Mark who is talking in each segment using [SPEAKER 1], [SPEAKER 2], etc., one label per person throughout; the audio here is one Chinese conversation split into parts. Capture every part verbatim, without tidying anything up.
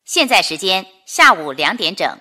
[SPEAKER 1] 现在时间下午两点整。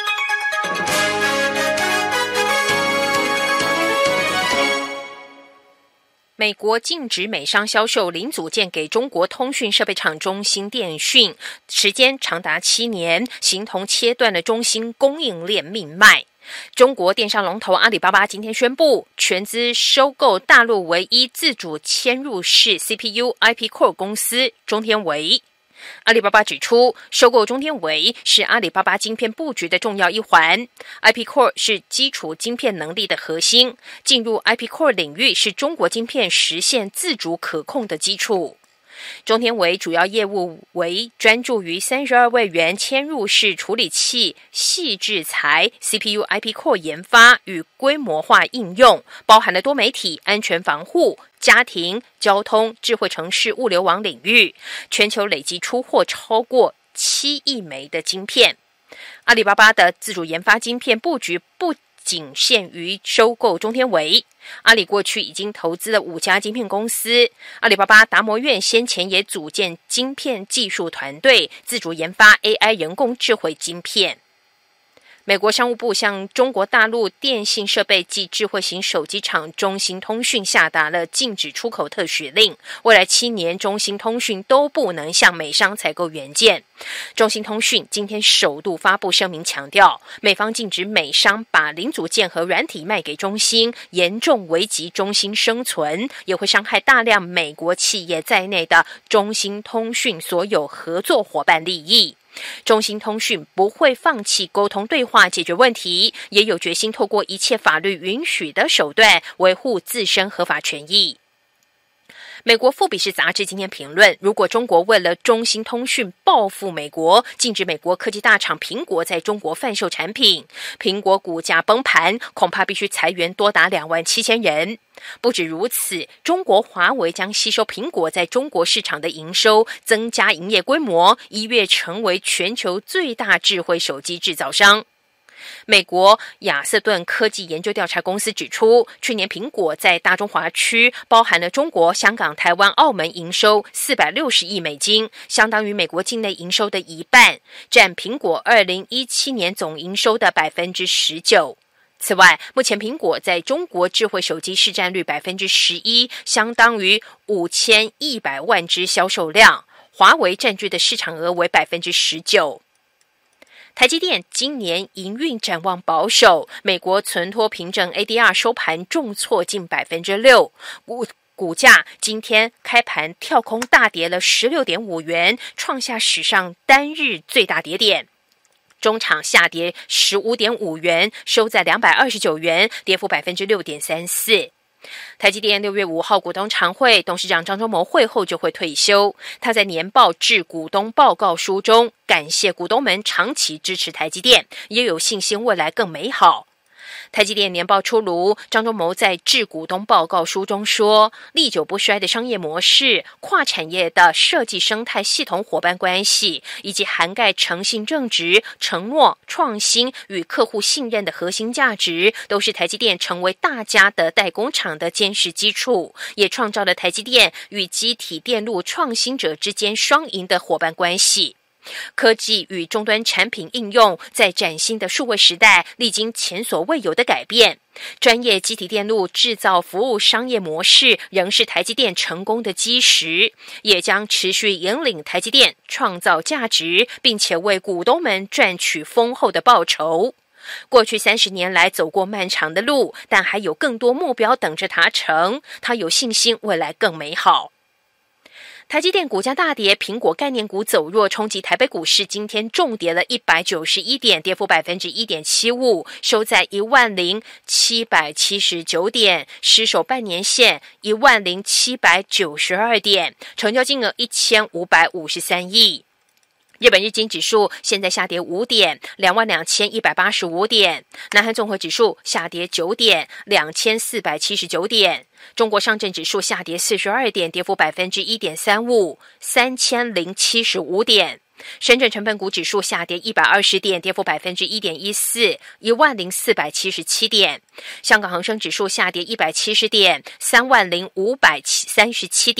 [SPEAKER 2] 美国禁止美商销售零组件给中国通讯设备厂中兴电讯，时间长达七年，形同切断了中兴供应链命脉。中国电商龙头阿里巴巴今天宣布全资收购大陆唯一自主嵌入式 C P U I P Core 公司中天微。阿里巴巴指出，收购中天微是阿里巴巴晶片布局的重要一环。I P Core 是基础晶片能力的核心，进入 I P Core 领域是中国晶片实现自主可控的基础。中天微主要业务为专注于三十二位元嵌入式处理器细制材 C P U I P Core 研发与规模化应用，包含了多媒体、安全防护、家庭、交通、智慧城市、物流网领域，全球累计出货超过七亿枚的晶片。阿里巴巴的自主研发晶片布局不仅限于收购中天微，阿里过去已经投资了五家晶片公司，阿里巴巴达摩院先前也组建晶片技术团队，自主研发 A I 人工智慧晶片。美国商务部向中国大陆电信设备及智慧型手机厂中兴通讯下达了禁止出口特许令，未来七年中兴通讯都不能向美商采购元件。中兴通讯今天首度发布声明强调，美方禁止美商把零组件和软体卖给中兴，严重危及中兴生存，也会伤害大量美国企业在内的中兴通讯所有合作伙伴利益。中兴通讯不会放弃沟通对话解决问题，也有决心透过一切法律允许的手段维护自身合法权益。美国富比士杂志今天评论，如果中国为了中兴通讯报复美国，禁止美国科技大厂苹果在中国贩售产品，苹果股价崩盘，恐怕必须裁员多达两万七千人。不止如此，中国华为将吸收苹果在中国市场的营收，增加营业规模，一跃成为全球最大智慧手机制造商。美国亚瑟顿科技研究调查公司指出，去年苹果在大中华区包含了中国、香港、台湾、澳门营收四百六十亿美金，相当于美国境内营收的一半，占苹果二零一七年总营收的 百分之十九。此外，目前苹果在中国智慧手机市占率 百分之十一， 相当于五千一百万只销售量，华为占据的市场额为 百分之十九。台积电今年营运展望保守，美国存托凭证 A D R 收盘重挫近 百分之六， 股股价今天开盘跳空大跌了 十六点五元，创下史上单日最大跌点。中场下跌 十五点五元，收在两百二十九元，跌幅 百分之六点三四。台积电六月五号股东常会，董事长张忠谋会后就会退休。他在年报致股东报告书中感谢股东们长期支持台积电，也有信心未来更美好。台积电年报出炉，张忠谋在致股东报告书中说，历久不衰的商业模式、跨产业的设计生态系统伙伴关系，以及涵盖诚信正直、承诺、创新与客户信任的核心价值，都是台积电成为大家的代工厂的坚实基础，也创造了台积电与机体电路创新者之间双赢的伙伴关系。科技与终端产品应用在崭新的数位时代历经前所未有的改变，专业机体电路制造服务商业模式仍是台积电成功的基石，也将持续引领台积电创造价值，并且为股东们赚取丰厚的报酬。过去三十年来走过漫长的路，但还有更多目标等着达成，他有信心未来更美好。台积电股价大跌，苹果概念股走弱，冲击台北股市，今天重跌了一百九十一点，跌幅 百分之一点七五， 收在一万零七百七十九点，失守半年线一万零七百九十二点，成交金额一千五百五十三亿。日本日经指数现在下跌五点，两万两千一百八十五点。南韩综合指数下跌九点，两千四百七十九点。中国上证指数下跌四十二点，跌幅 百分之一点三五， 三千零七十五点。深圳成分股指数下跌一百二十点，跌幅 百分之一点一四， 一万零四百七十七点。香港恒生指数下跌一百七十点，三万零五百三十七点。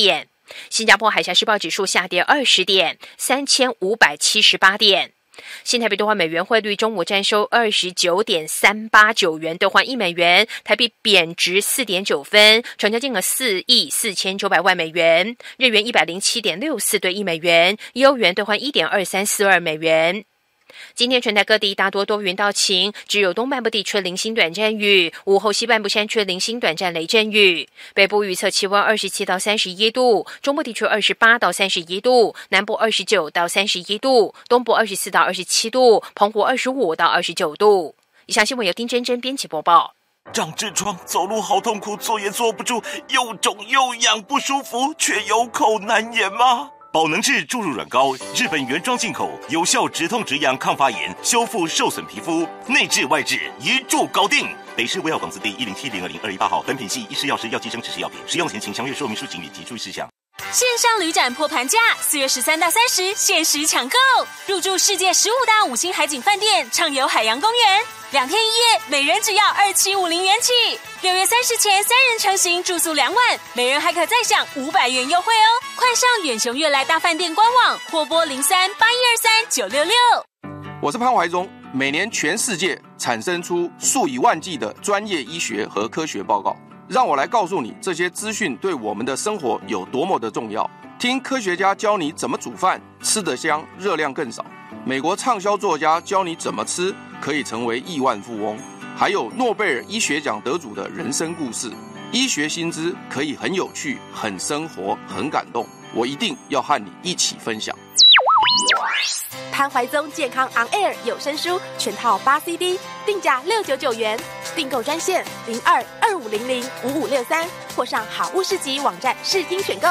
[SPEAKER 2] 新加坡海峡时报指数下跌二十点，三千五百七十八点。新台币兑换美元汇率中午站收二十九点三八九元兑换一美元，台币贬值四点九分，成交金额四亿四千九百万美元。日元一百零七点六四兑一美元，欧元兑换一点二三四二美元。今天全台各地大多多云到晴，只有东半部地区零星短暂雨，午后西半部山区零星短暂雷阵雨。北部预测气温二十七到三十一度，中部地区二十八到三十一度，南部二十九到三十一度，东部二十四到二十七度，澎湖二十五到二十九度。以上新闻由丁真真编辑播报。
[SPEAKER 3] 长痔疮，走路好痛苦，坐也坐不住，又肿又痒不舒服，却有口难言吗？宝能治注入软膏，日本原装进口，有效止痛止痒、抗发炎，修复受损皮肤，内治外治一注搞定。北市卫药广字第一零七零二零二一八号，本品系医师药师药剂生指示药品，使用前请详阅说明书请及注意事项。
[SPEAKER 4] 线上旅展破盘价，四月十三到三十限时抢购，入住世界十五大五星海景饭店，畅游海洋公园，两天一夜，每人只要二七五零元起。六月三十前三人成行住宿两晚，每人还可再享五百元优惠哦！快上远雄悦来大饭店官网或拨零三八一二三九六六。
[SPEAKER 5] 我是潘怀忠。每年全世界产生出数以万计的专业医学和科学报告，让我来告诉你这些资讯对我们的生活有多么的重要。听科学家教你怎么煮饭，吃得香，热量更少。美国畅销作家教你怎么吃可以成为亿万富翁，还有诺贝尔医学奖得主的人生故事。医学新知可以很有趣，很生活，很感动。我一定要和你一起分享。
[SPEAKER 6] 潘怀宗健康 On Air 有声书全套八 C D， 定价六九九元，订购专线零二二五零零五五六三，或上好物市集网站试听选购。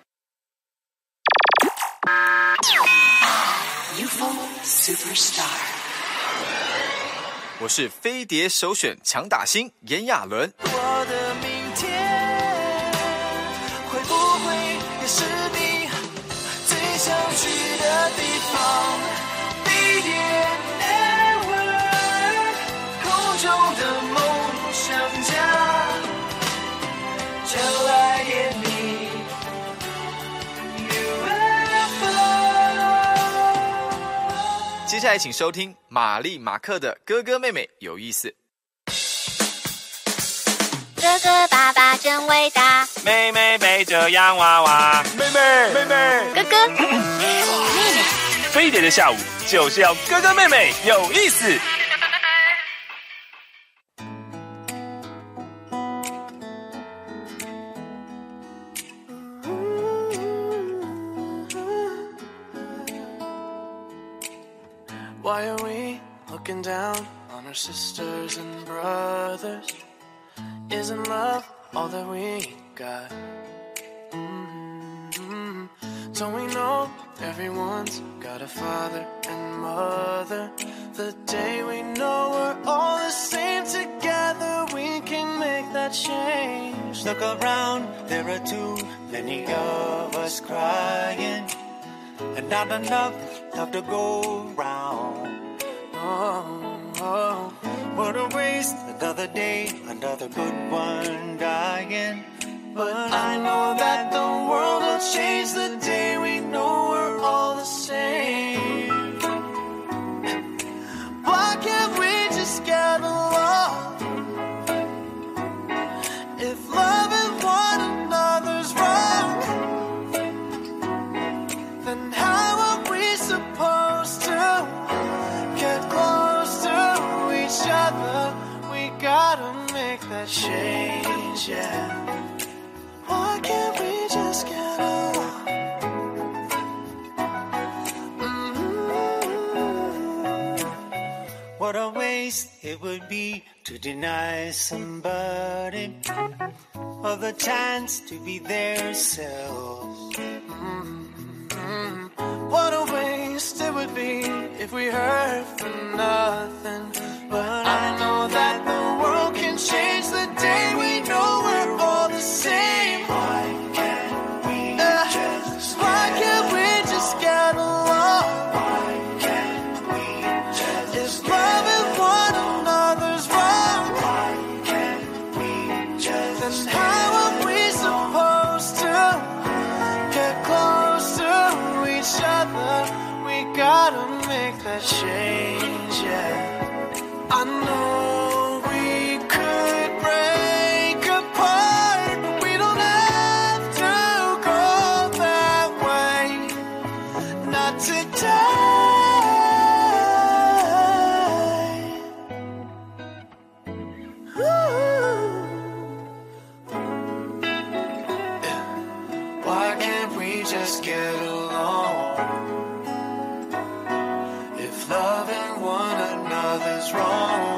[SPEAKER 7] U F O Superstar， 我是飞碟首选强打星炎亚纶。
[SPEAKER 8] 我的明天会不会也是你最想去的地方？地点 Network， 空中的梦想家，就爱点你 U F O。
[SPEAKER 7] 接下来请收听玛丽马克的哥哥妹妹有意思。
[SPEAKER 9] 哥哥爸爸真伟大，
[SPEAKER 3] 妹妹背着洋娃娃，妹妹妹妹，
[SPEAKER 9] 哥哥妹
[SPEAKER 3] 妹，飞碟的下午就是要哥哥妹妹有意思。
[SPEAKER 8] Why are we looking down on our sisters and brothers? Isn't love all that we got? Mm-hmm. Don't we know everyone's got a father and mother? The day we know we're all the same together, we can make that change.
[SPEAKER 10] Look around, there are too many of us crying, and not enough love to go round.
[SPEAKER 8] Oh, oh,
[SPEAKER 10] what a waste, another day, another good one dying.
[SPEAKER 8] But I know that the world will change the day we know we're all the same. Why can't we just get along? If loving one another's wrong, then how are we supposed to get close to each other? We gotta make that change, yeah. Why can't we just get along?
[SPEAKER 10] Mm-hmm. What a waste it would be to deny somebody of the chance to be their selves.
[SPEAKER 8] Mm-hmm. What a waste it would be if we heard from nothing. But I know that the world can change the day we know we're all the same.
[SPEAKER 10] Why can't we
[SPEAKER 8] uh,
[SPEAKER 10] just
[SPEAKER 8] Why can't we just get along?
[SPEAKER 10] Why can't we just
[SPEAKER 8] If loving one another's wrong,
[SPEAKER 10] why can't we just
[SPEAKER 8] then how are we supposed to gotta make that change, yeah. I know we could break apart, but we don't have to go that way. Not today. Why can't we just get along? If loving one another's wrong,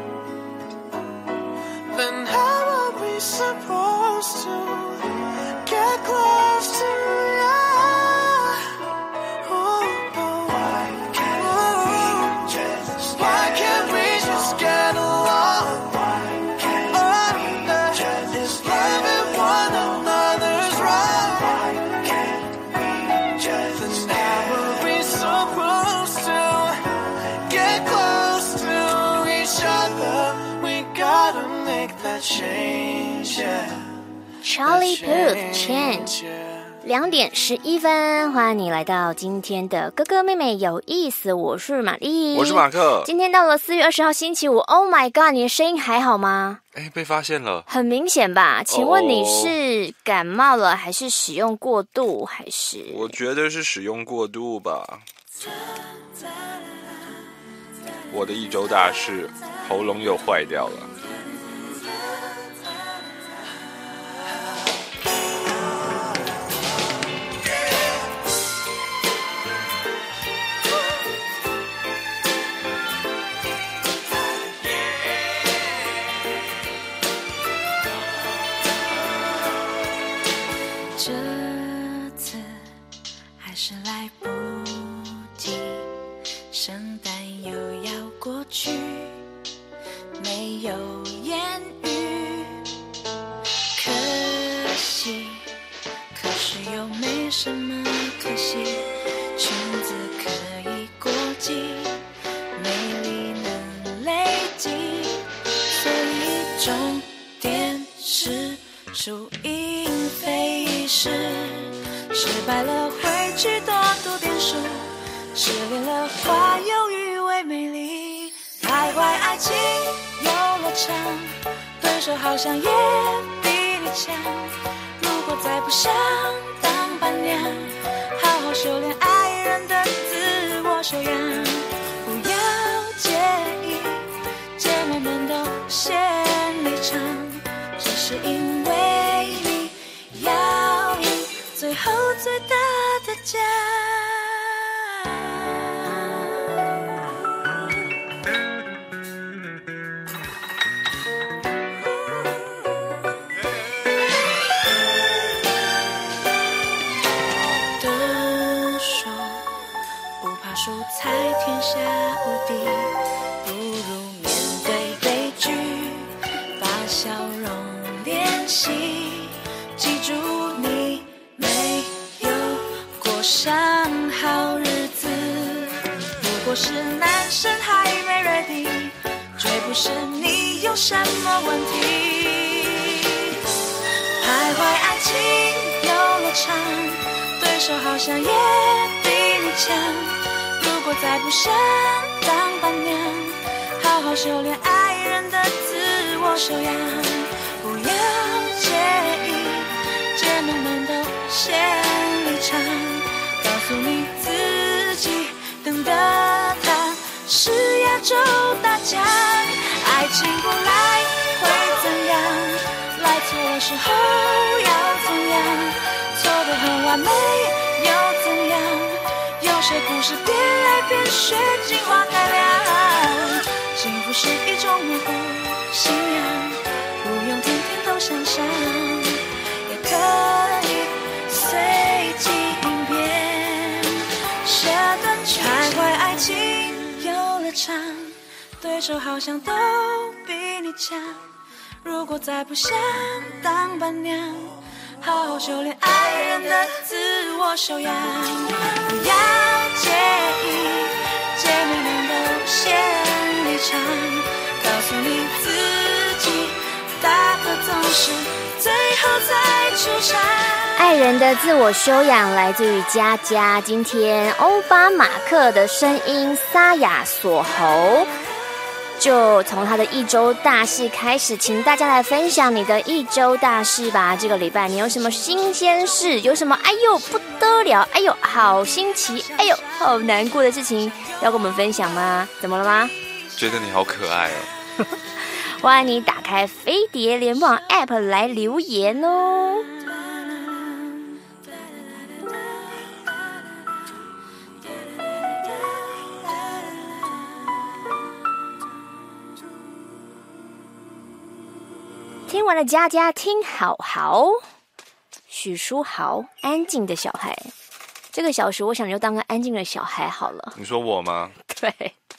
[SPEAKER 8] then how are we supposed to get close to you? Oh, oh. Why can't oh. we just Why can't we just get along? Why can't oh, we uh, just If loving one another's wrong, why can't we just then how are we supposed to get close to each other? We gotta make that change, yeah.
[SPEAKER 11] Charlie Puth Change。两点十一分，欢迎你来到今天的哥哥妹妹有意思，我是玛丽，
[SPEAKER 12] 我是马克。
[SPEAKER 11] 今天到了四月二十号星期五 ，Oh my God， 你的声音还好吗？
[SPEAKER 12] 哎，被发现了，
[SPEAKER 11] 很明显吧？请问你是感冒了，还是使用过度，还是？
[SPEAKER 12] 我觉得是使用过度吧。我的一周大事，喉咙又坏掉了。
[SPEAKER 13] 这次还是来不及，圣诞又要过去，没有言语，可惜，可是又没什么可惜，裙子可以过季，美丽能累积，所以重点是输赢非是，失败了会去多读点书，失恋了化忧郁为美丽，徘徊爱情游乐场，对手好像也比你强，如果再不想当伴娘，好好修炼爱人的自我修养，不要介意姐妹们都先离场，只是因为你要赢最后最大的奖。都说不怕输才天下无敌，不如面对悲剧，把笑容练习，记住你没有过上好日子，不过是男生还没 ready， 追不是你有什么问题，徘徊爱情游乐场，对手好像也比你强，如果再不想当伴娘，好好修炼爱人的自我修养，不要介意姐妹们都先离场，告诉你自己等的他是亚洲大奖，爱情不来会怎样，来错的时候要怎样，错得很完美又怎样，有些故事变来变去进化改良，幸福是一种模糊信仰，不用天天都想象，也可以随机应变，这段徘徊爱情游乐场，对手好像都比你强，如果再不想当伴娘，好好修炼爱人的自我修养，不要介意姐妹们都先离场，告诉你自己大可总是最后再出场。
[SPEAKER 11] 爱人的自我修养来自于佳佳。今天欧巴马克的声音沙哑锁喉，就从他的一周大事开始，请大家来分享你的一周大事吧。这个礼拜你有什么新鲜事？有什么哎呦不得了，哎呦好新奇，哎呦好难过的事情要跟我们分享吗？怎么了吗？
[SPEAKER 12] 觉得你好可爱哦。
[SPEAKER 11] 欢迎你打开飞碟联网 App 来留言哦。听完了佳佳，听好好，许书豪，安静的小孩。这个小时，我想就当个安静的小孩好了。
[SPEAKER 12] 你说我吗？
[SPEAKER 11] 对。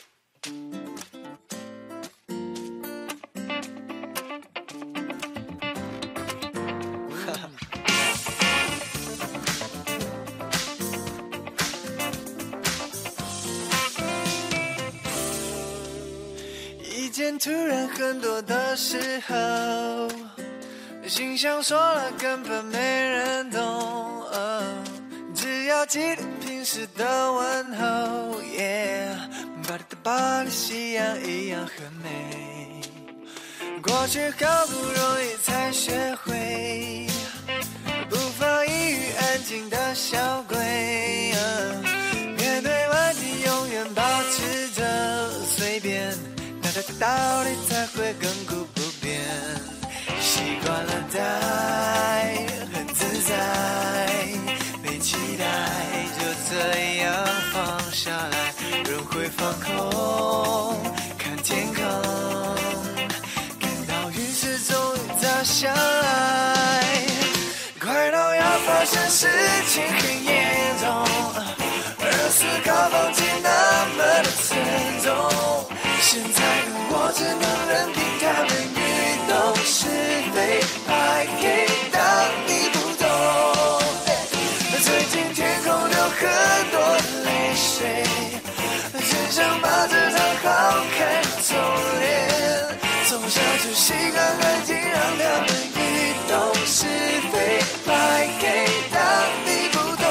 [SPEAKER 8] 意见突然很多的时候，心想说了根本没人懂、哦、只要记得平时的问候 yeah， 把你的巴黎夕阳一样很美，过去好不容易才学会不放一语安静的小鬼、哦、面对问题永远保持着随便，道理才会亘古不变，习惯了待很自在，被期待就这样放下来，人会放空，看天空，看到陨石终于砸下来，快到要发生事情很严重，而思考放弃那么的沉重，现在的我只能任凭他们愚弄是非，还给当你不懂。最近天空有很多的泪水，只想把这场好看的重练，从小就习惯安静，让他们愚弄是非，还给当你不懂。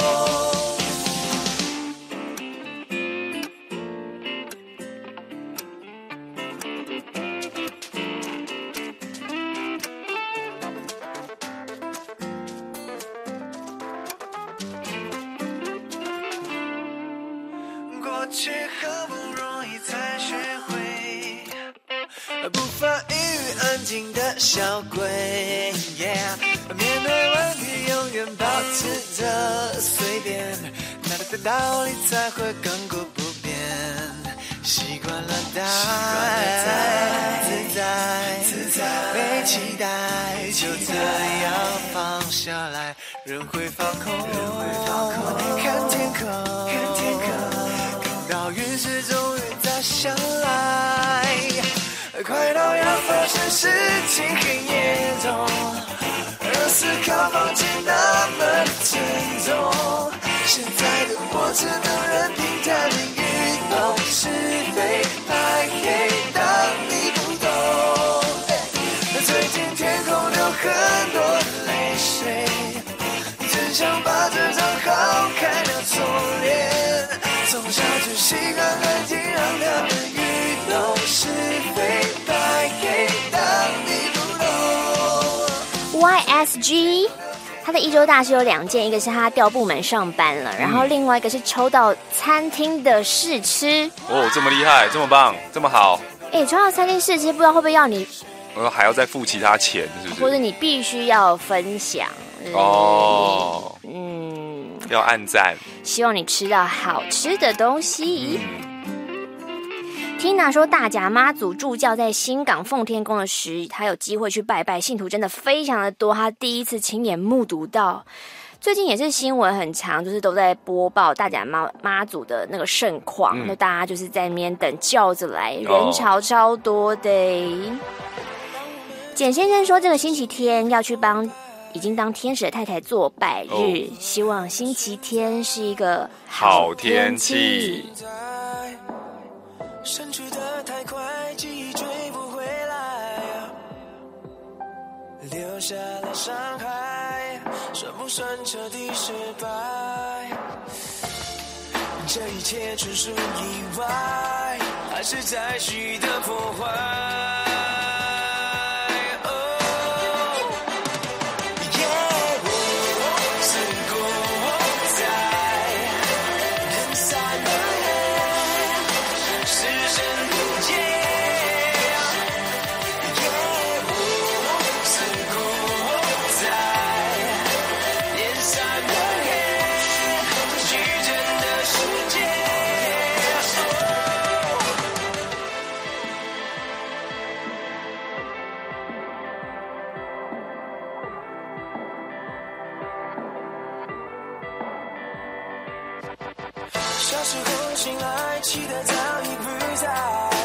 [SPEAKER 8] 过去好不容易才学会不发一语安静的小鬼、yeah， 面对问题永远保持着随便，那的道理才会亘古不变，习惯了待自在自在，被期待就这样放下来，人会放空，看天空，看天空，到陨石终于砸下来，快到要发生事情很严重，而思考放弃那么沉重，现在的我只能任凭他们愚弄是非，还给当你不懂。最近天空有很多的泪水，真想把这场好看的重练，从小就习惯安静，让他们愚弄是非，还给当你不懂。
[SPEAKER 11] Y S G 他的一周大事有两件，一个是他调部门上班了，然后另外一个是抽到餐厅的试吃。
[SPEAKER 12] 哦，这么厉害，这么棒，这么好。
[SPEAKER 11] 哎，抽到餐厅试吃，不知道会不会要你，
[SPEAKER 12] 我还要再付其他钱，是不是？
[SPEAKER 11] 或者你必须要分享。
[SPEAKER 12] 哦，
[SPEAKER 11] 嗯，
[SPEAKER 12] 要按赞。
[SPEAKER 11] 希望你吃到好吃的东西。Tina 说，大甲妈祖助教在新港奉天宫的时，他有机会去拜拜，信徒真的非常的多，他第一次亲眼目睹到。最近也是新闻很长，就是都在播报大甲妈妈祖的那个盛况，那、嗯、大家就是在那边等轿子来，人潮超多的。简先生说，这个星期天要去帮已经当天使的太太做拜日，哦、希望星期天是一个好天气。
[SPEAKER 8] 逝去的太快，记忆追不回来，留下了伤害， 算不算彻底失败？这一切纯属意外，还是再续的破坏？小时候醒来，期待早已不在，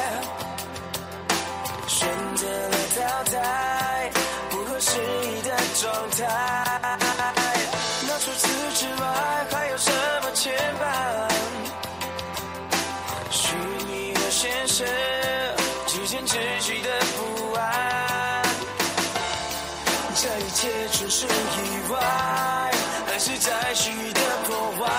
[SPEAKER 8] 选择了淘汰不合时宜的状态。那除此之外，还有什么牵绊？虚拟和现实之间持续的不安，这一切纯属意外，还是再续的破坏？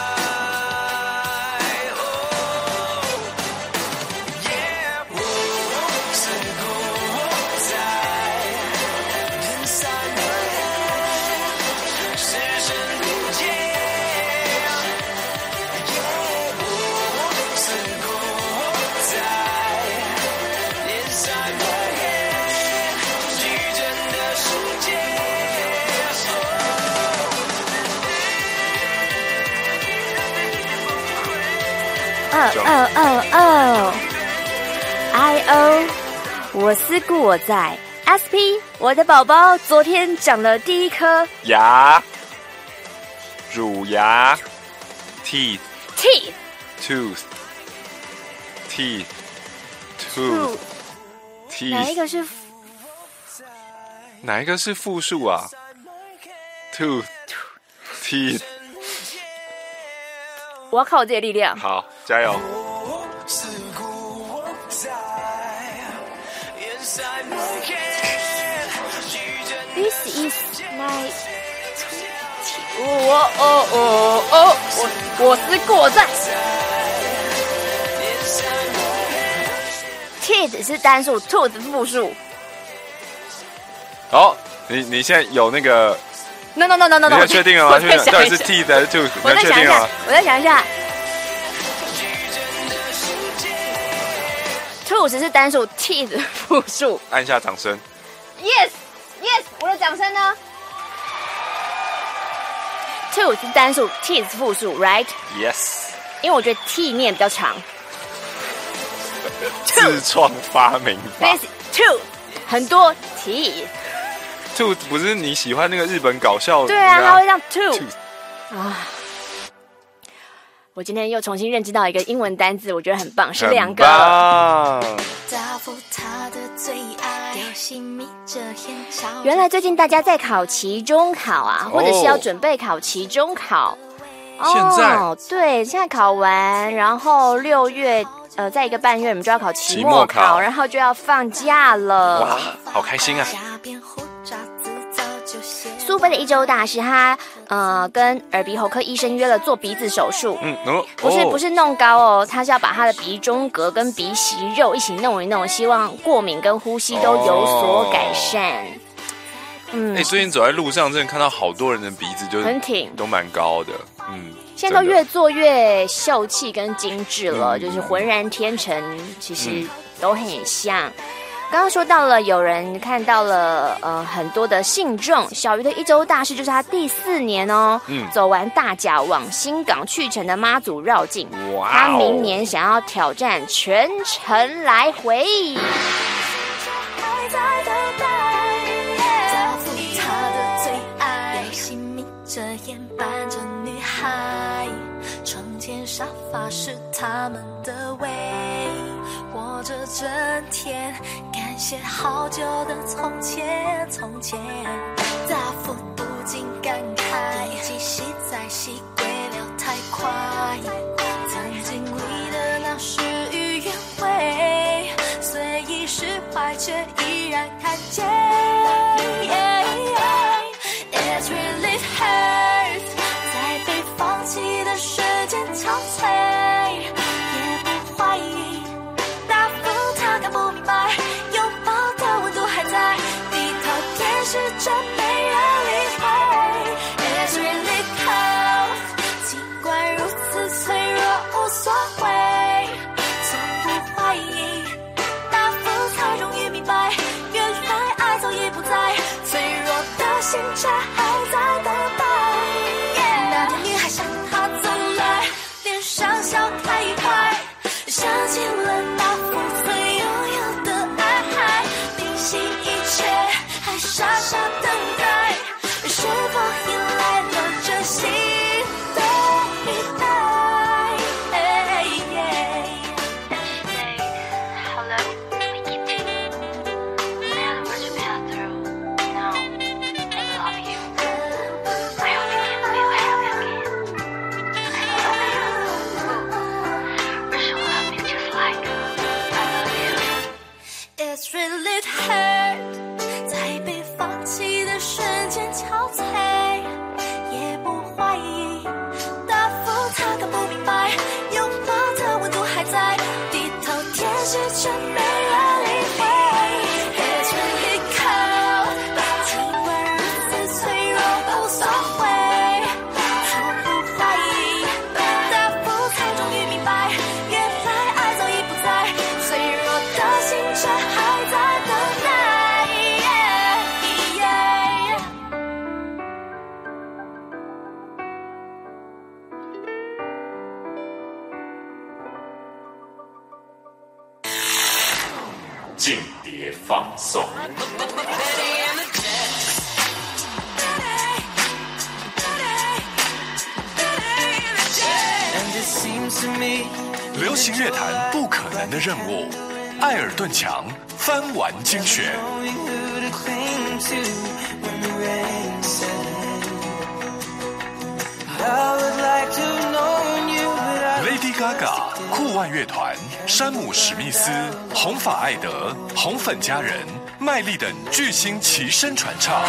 [SPEAKER 11] 哦哦哦哦 ！I O， 我思故我在。S P， 我的宝宝昨天长了第一颗
[SPEAKER 12] 牙，乳牙 ，teeth
[SPEAKER 11] teeth
[SPEAKER 12] tooth teeth tooth teeth，
[SPEAKER 11] 哪一个是
[SPEAKER 12] 哪一个是复数啊 ？tooth teeth。
[SPEAKER 11] 我要靠我自己的力量。
[SPEAKER 12] 好，加油！
[SPEAKER 11] This is my， 我哦哦哦，我我思故我在。Teeth 是单数 ，tooth 是复数。
[SPEAKER 12] 好，你你现在有那个。
[SPEAKER 11] No no no no no，
[SPEAKER 12] 你要确定了吗？确定到底是 teeth 还是 tooth？
[SPEAKER 11] 我再想一下，我再想一下。tooth 是单数 ，teeth 复数。
[SPEAKER 12] 按下掌声。
[SPEAKER 11] Yes yes， 我的掌声呢 ？tooth 是单数 ，teeth 是复数 ，right？
[SPEAKER 12] Yes。
[SPEAKER 11] 因为我觉得 t 念比较长。
[SPEAKER 12] 自创发明法。
[SPEAKER 11] This tooth 很多 teeth。tooth
[SPEAKER 12] 不是你喜欢那个日本搞笑？
[SPEAKER 11] 对啊，它会让 tooth 啊。我今天又重新认知到一个英文单字，我觉得很棒，是两个。原来最近大家在考期中考啊，或者是要准备考期中考。
[SPEAKER 12] 现在、
[SPEAKER 11] 哦、对，现在考完，然后六月呃，在一个半月，我们就要考期末 考, 期末考，然后就要放假了。
[SPEAKER 12] 哇，好开心啊！
[SPEAKER 11] 苏菲的一周大事，他呃跟耳鼻喉科医生约了做鼻子手术。
[SPEAKER 12] 嗯，哦、
[SPEAKER 11] 不是不是弄高哦，他是要把他的鼻中隔跟鼻息肉一起弄一弄，希望过敏跟呼吸都有所改善。哦、
[SPEAKER 12] 嗯，哎、欸，最近走在路上，真的看到好多人的鼻子就是
[SPEAKER 11] 很挺，
[SPEAKER 12] 都蛮高的。嗯，
[SPEAKER 11] 现在都越做越秀气跟精致了，嗯、就是浑然天成，其实都很像。嗯，刚刚说到了，有人看到了呃很多的信众，小鱼的一周大事就是他第四年哦，嗯，走完大甲往新港去程的妈祖绕境，哇、哦，他明年想要挑战全程来回。他的最爱，心眯着眼伴着女孩，窗前沙发是他们的胃。活着整天，感谢好久的从前，从前。大幅不禁感慨，一起洗在习归了太快，曾经历的那事与愿违，虽已释怀，却依然看见。It's relief。
[SPEAKER 13] 却还在等待。那个女孩向他走来，脸上笑开一块，想起了那幅曾拥有的爱，明晰一切，还傻傻等待，是否迎来了这心的依赖？It's really hurt， 在被放弃的瞬间憔悴，也不怀疑，答复他更不明白，拥抱的温度还在，低头舔舐却没人理会。It's really cold， 体温如此脆弱无所谓，从不怀疑，答复才终于明白，原来爱早已不在，脆弱的心却还在等待。
[SPEAKER 14] 间谍放送。
[SPEAKER 15] 流行乐坛不可能的任务，艾尔顿强翻玩精选。Lady Gaga、酷外乐团、山姆史密斯、红发艾德、红粉佳人、麦莉等巨星齐声传唱。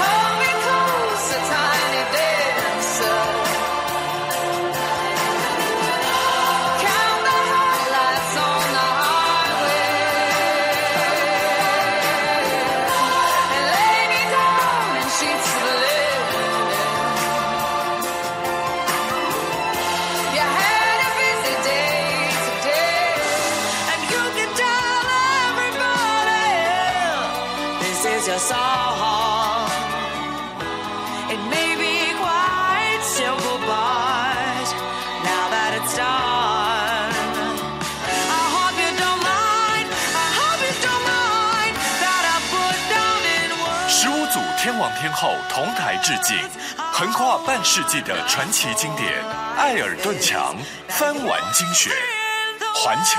[SPEAKER 8] Your song. It may be quite simple, but now that it's done, I hope you don't mind. I hope you don't mind that I put down in words.
[SPEAKER 15] 十五组天王天后同台致敬，横跨半世纪的传奇经典《艾尔顿强翻玩精选》，环球。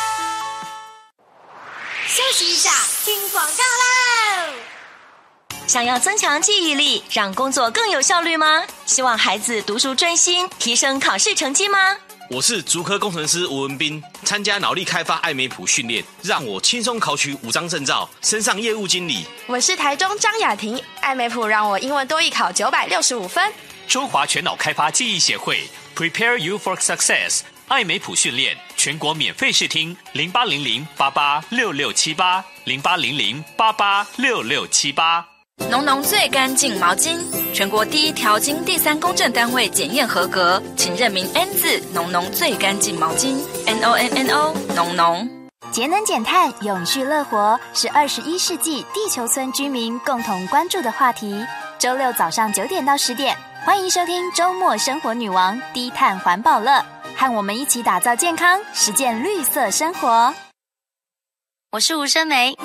[SPEAKER 6] 休息一下，听广告喽。想要增强记忆力，让工作更有效率吗？希望孩子读书专心，提升考试成绩吗？
[SPEAKER 16] 我是竹科工程师吴文斌，参加脑力开发艾美普训练，让我轻松考取五张证照，升上业务经理。
[SPEAKER 17] 我是台中张雅婷，艾美普让我英文多益考九百六十五分。
[SPEAKER 18] 中华全脑开发记忆协会 Prepare You for Success， 艾美普训练全国免费试听零八零零八八六六七八零八零零八八六六七八。
[SPEAKER 19] 浓浓最干净毛巾，全国第一条经第三公证单位检验合格，请认明 N 字浓浓最干净毛巾 N O N N O 浓浓。
[SPEAKER 20] 节能减碳，永续乐活是二十一世纪地球村居民共同关注的话题。周六早上九点到十点，欢迎收听周末生活女王低碳环保乐，和我们一起打造健康，实践绿色生活。
[SPEAKER 6] 我是吴声梅。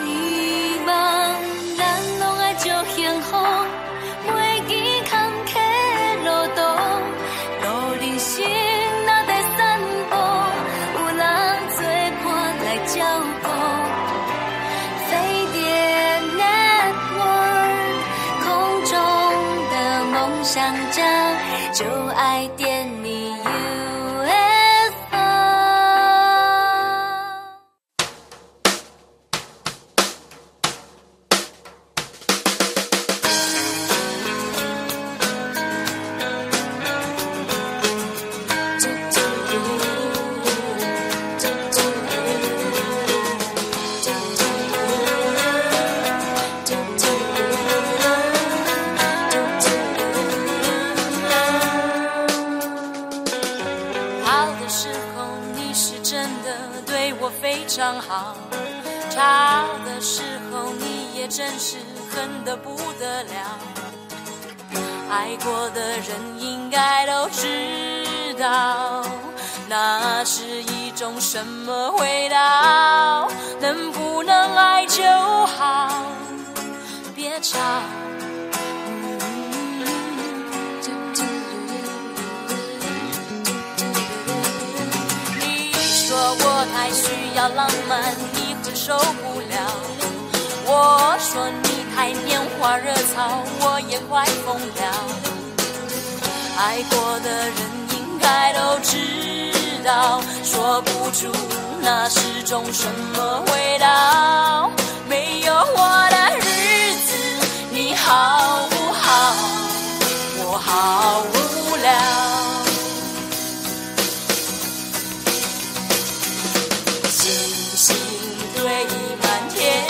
[SPEAKER 13] 就幸福，袂记坎坷路途，路人生若在散步，有人做伴来照顾。飞碟 Network， 空中的梦想家，就爱点你 U F O。非常好，吵的时候你也真是恨得不得了。
[SPEAKER 4] 爱过的人应该都知道，那是一种什么味道？能不能爱就好，别吵。你说我太需要浪漫，你会受不了。我说你太拈花惹草，我也快疯了。爱过的人应该都知道，说不出那是种什么味道。没有我的日子你好不好？我好无聊。星星堆满天，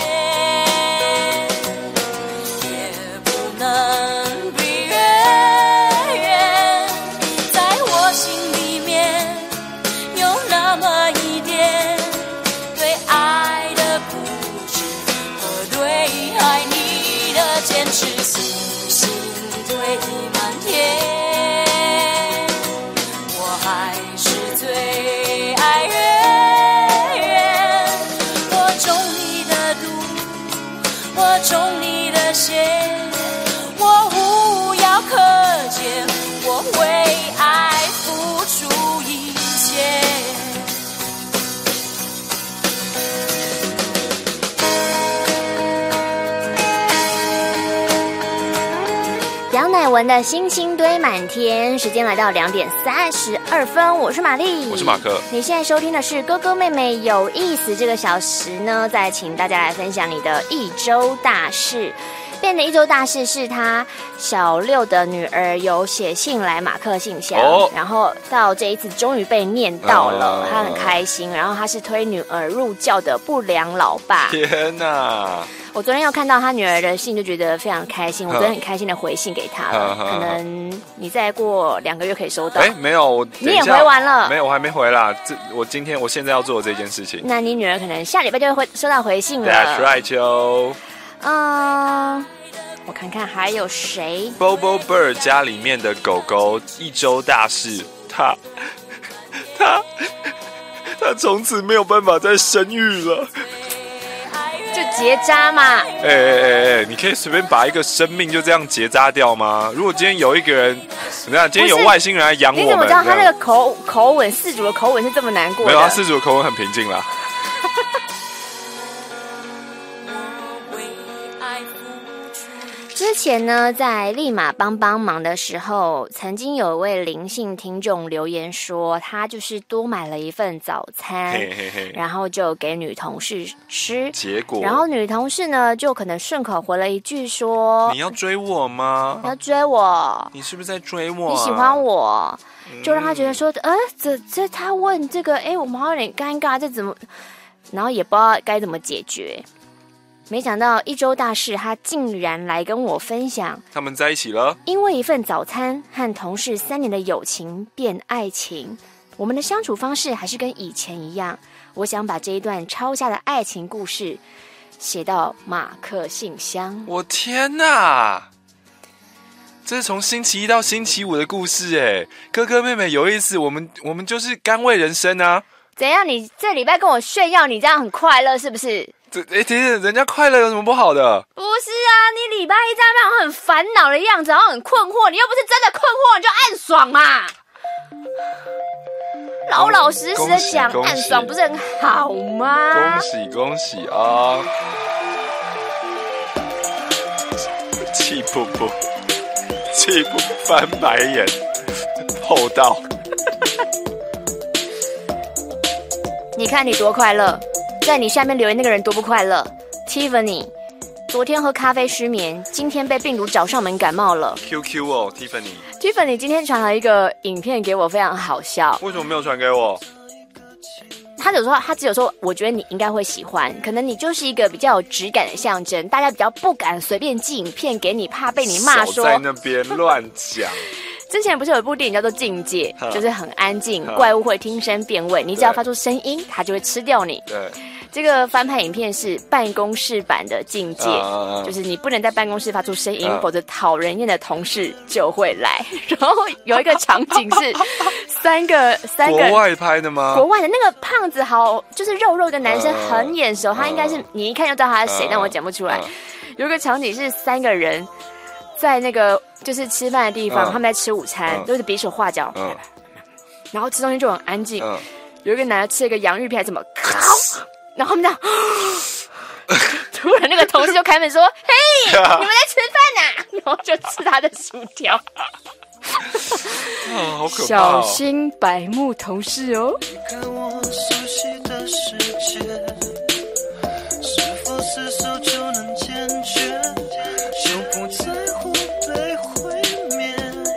[SPEAKER 4] 也不能比月圆。在我心里面有那么一点对爱的固执和对爱你的坚持。星星堆满天，我还是最爱月圆。我中你的毒，我中你的邪，我无药可解，我为爱付出一切。
[SPEAKER 11] 杨乃文的星星堆满天，时间来到两点三十二分，我是玛丽，
[SPEAKER 12] 我是马克。
[SPEAKER 11] 你现在收听的是哥哥妹妹有意思，这个小时呢，再请大家来分享你的一周大事。变的一周大事是他小六的女儿有写信来马克信箱，哦、然后到这一次终于被念到了，他、哦、很开心。然后他是推女儿入教的不良老爸。
[SPEAKER 12] 天哪！
[SPEAKER 11] 我昨天又看到他女儿的信，就觉得非常开心。我昨天很开心的回信给他了，可能你再过两个月可以收到。
[SPEAKER 12] 哎，没有，我
[SPEAKER 11] 你也回完了？
[SPEAKER 12] 没有，我还没回啦。这我今天我现在要做这件事情。
[SPEAKER 11] 那你女儿可能下礼拜就会收到回信了。
[SPEAKER 12] That's right, Joe。
[SPEAKER 11] 嗯，我看看还有谁。
[SPEAKER 12] Bobo Bird 家里面的狗狗一周大事，他他他从此没有办法再生育了。
[SPEAKER 11] 就结扎嘛！
[SPEAKER 12] 哎哎哎哎，你可以随便把一个生命就这样结扎掉吗？如果今天有一个人，怎么样？今天有外星人来养我们，
[SPEAKER 11] 你怎么知道他那个口口吻，饲主的口吻是这么难过的？
[SPEAKER 12] 没有，他饲主的口吻很平静啦。
[SPEAKER 11] 之前呢，在立马帮帮忙的时候，曾经有一位灵性听众留言说，他就是多买了一份早餐，嘿嘿嘿，然后就给女同事吃，
[SPEAKER 12] 结果，
[SPEAKER 11] 然后女同事呢，就可能顺口回了一句说：“
[SPEAKER 12] 你要追我吗？
[SPEAKER 11] 你要追我？
[SPEAKER 12] 你是不是在追我、啊？
[SPEAKER 11] 你喜欢我？”就让他觉得说：“呃，这这他问这个，哎，我们好像有点尴尬，这怎么？”然后也不知道该怎么解决。没想到一周大事，他竟然来跟我分享，
[SPEAKER 12] 他们在一起了。
[SPEAKER 11] 因为一份早餐，和同事三年的友情变爱情。我们的相处方式还是跟以前一样。我想把这一段抄下的爱情故事写到马克信箱。
[SPEAKER 12] 我天哪！这是从星期一到星期五的故事哎，哥哥妹妹有意思，我们我们就是甘为人生啊！
[SPEAKER 11] 怎样？你这礼拜跟我炫耀，你这样很快乐是不是？
[SPEAKER 12] 这哎，其实人家快乐有什么不好的？
[SPEAKER 11] 不是啊，你礼拜一在那边好像很烦恼的样子，好像很困惑，你又不是真的困惑，你就暗爽嘛！老老实实的讲，暗爽不是很好吗？
[SPEAKER 12] 恭喜恭喜啊！气噗噗，气不翻白眼，厚道。
[SPEAKER 11] 你看你多快乐，在你下面留言那个人多不快乐。Tiffany 昨天喝咖啡失眠，今天被病毒找上门感冒了。
[SPEAKER 12] Q Q 哦 Tiffany
[SPEAKER 11] Tiffany 今天传了一个影片给我，非常好笑。
[SPEAKER 12] 为什么没有传给我？
[SPEAKER 11] 他有时候他只有说我觉得你应该会喜欢，可能你就是一个比较有质感的象征，大家比较不敢随便寄影片给你，怕被你骂说
[SPEAKER 12] 少在那边乱讲。
[SPEAKER 11] 之前不是有一部电影叫做《境界》，就是很安静，怪物会听声辨位，你只要发出声音，它就会吃掉你。
[SPEAKER 12] 对。
[SPEAKER 11] 这个翻拍影片是办公室版的境界，
[SPEAKER 12] 啊、
[SPEAKER 11] 就是你不能在办公室发出声音，
[SPEAKER 12] 啊、
[SPEAKER 11] 否则讨人厌的同事就会来。然后有一个场景是三个三个
[SPEAKER 12] 国外拍的吗？
[SPEAKER 11] 国外的那个胖子好，就是肉肉的男生很眼熟，
[SPEAKER 12] 啊、
[SPEAKER 11] 他应该是你一看就知道他是谁，啊、但我讲不出来。啊、有一个场景是三个人在那个就是吃饭的地方，啊、他们在吃午餐，啊、都是比手画脚，啊、然后吃东西就很安静。啊、有一个男的吃了一个洋芋片，还怎么烤？然后他们这样，突然那个同事就开门说：“嘿，你们在吃饭呐、啊？”然后就吃他的薯条。
[SPEAKER 12] 啊，好可怕、哦！
[SPEAKER 11] 小心白目同事哦。
[SPEAKER 8] 看我熟悉的世界，是否厮守就能坚决，就不在乎被毁灭？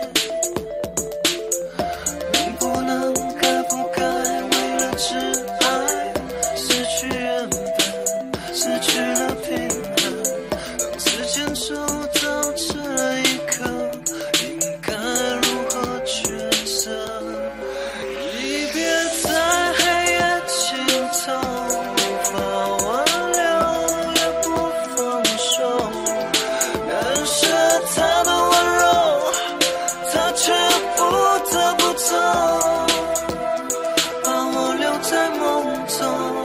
[SPEAKER 8] 能不能该不该为了挚爱失去原本，失去了平衡，让时间走到这一刻，应该如何抉择？离别在黑夜尽头，无法挽留也不放手，难舍他的温柔，他却不得不走，把我留在梦中。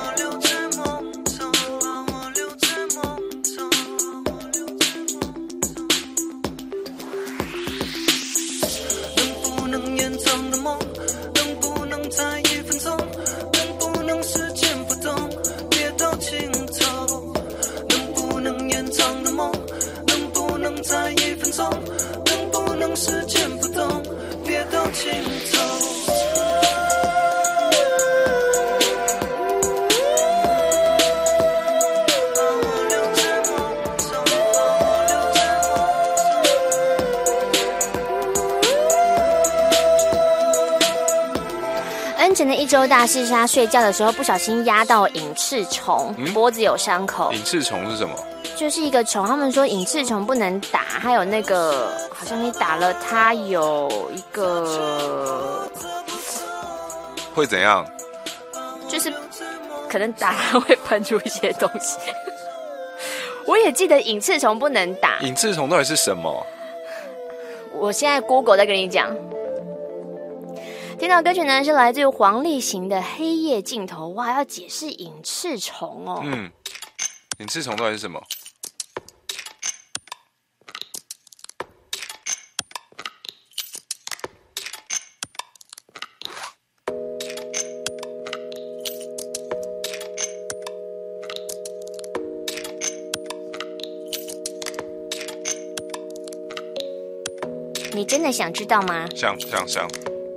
[SPEAKER 8] 在一分钟，能不能时间不动，别到尽头。
[SPEAKER 11] 恩晨的一周大事是他睡觉的时候不小心压到隐翅虫，嗯、脖子有伤口。
[SPEAKER 12] 隐翅虫是什么？
[SPEAKER 11] 就是一个虫，他们说隐翅虫不能打，还有那个好像你打了它有一个
[SPEAKER 12] 会怎样？
[SPEAKER 11] 就是可能打它会喷出一些东西。我也记得隐翅虫不能打。
[SPEAKER 12] 隐翅虫到底是什么？
[SPEAKER 11] 我现在 Google 再跟你讲。听到歌曲呢是来自于黄立行的《黑夜尽头》，哇，要解释隐翅虫哦。
[SPEAKER 12] 嗯，隐翅虫到底是什么？
[SPEAKER 11] 你真的想知道吗？
[SPEAKER 12] 想想想。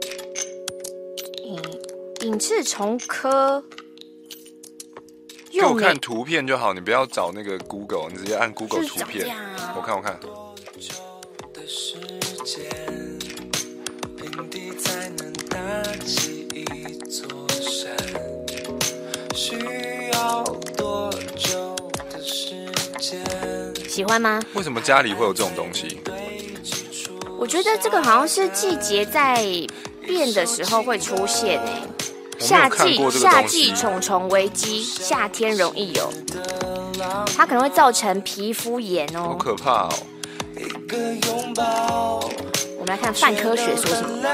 [SPEAKER 11] 隐翅虫科，
[SPEAKER 12] 给我看图片就好，你不要找那个 Google， 你直接按 Google 图片。啊、我看我看。
[SPEAKER 11] 喜欢吗？
[SPEAKER 12] 为什么家里会有这种东西？
[SPEAKER 11] 我觉得这个好像是季节在变的时候会出现诶、欸。夏季夏季虫虫危机，夏天容易有，它可能会造成皮肤炎哦，
[SPEAKER 12] 好可怕哦！
[SPEAKER 11] 我们来看泛科学说什么。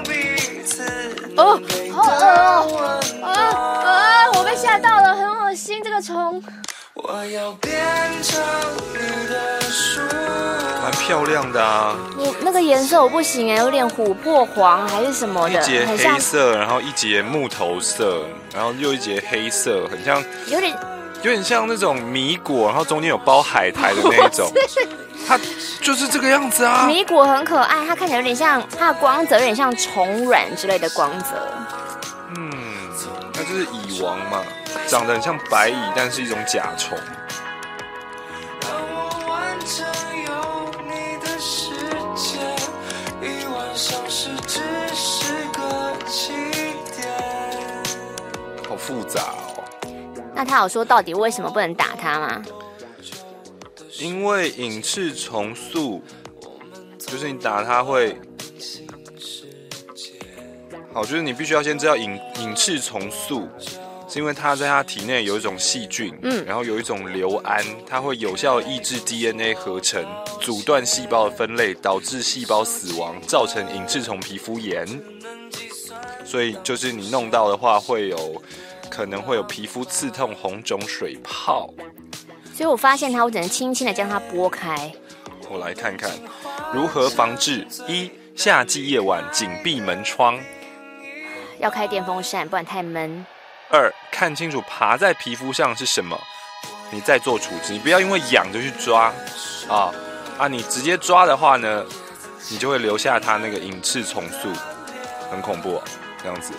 [SPEAKER 11] 哦，好恶哦！啊啊！我被吓到了，很恶心这个虫。
[SPEAKER 8] 我要变成你的树，
[SPEAKER 12] 蛮漂亮的啊。
[SPEAKER 11] 我那个颜色我不行哎，有点琥珀黄还是什么的，
[SPEAKER 12] 一节黑色，然后一节木头色，然后又一节黑色，很像，
[SPEAKER 11] 有点
[SPEAKER 12] 有点像那种米果，然后中间有包海苔的那一种。它就是这个样子啊。
[SPEAKER 11] 米果很可爱，它看起来有点像，它的光泽有点像虫卵之类的光泽。
[SPEAKER 12] 嗯，那就是蚁王嘛。长得很像白蚁，但是一种甲虫。
[SPEAKER 8] 让我完成有你的世界，一晚上是只是个起点。
[SPEAKER 12] 好复杂哦。
[SPEAKER 11] 那他有说到底为什么不能打他吗？
[SPEAKER 12] 因为隐翅虫素，就是你打它会，好，就是你必须要先知道隐隐翅虫素。 是因为它在它体内有一种细菌，嗯，然后有一种硫胺，它会有效抑制 D N A 合成，阻断细胞的分类，导致细胞死亡，造成隐翅虫皮肤炎。所以就是你弄到的话，会有可能会有皮肤刺痛、红肿、水泡。
[SPEAKER 11] 所以我发现它，我只能轻轻的将它拨开。
[SPEAKER 12] 我来看看如何防治：一、夏季夜晚紧闭门窗，
[SPEAKER 11] 要开电风扇，不然太闷。
[SPEAKER 12] 二、看清楚爬在皮肤上是什么，你再做处置，你不要因为痒就去抓啊啊！你直接抓的话呢，你就会留下它那个隐翅虫素，很恐怖、哦，这样子。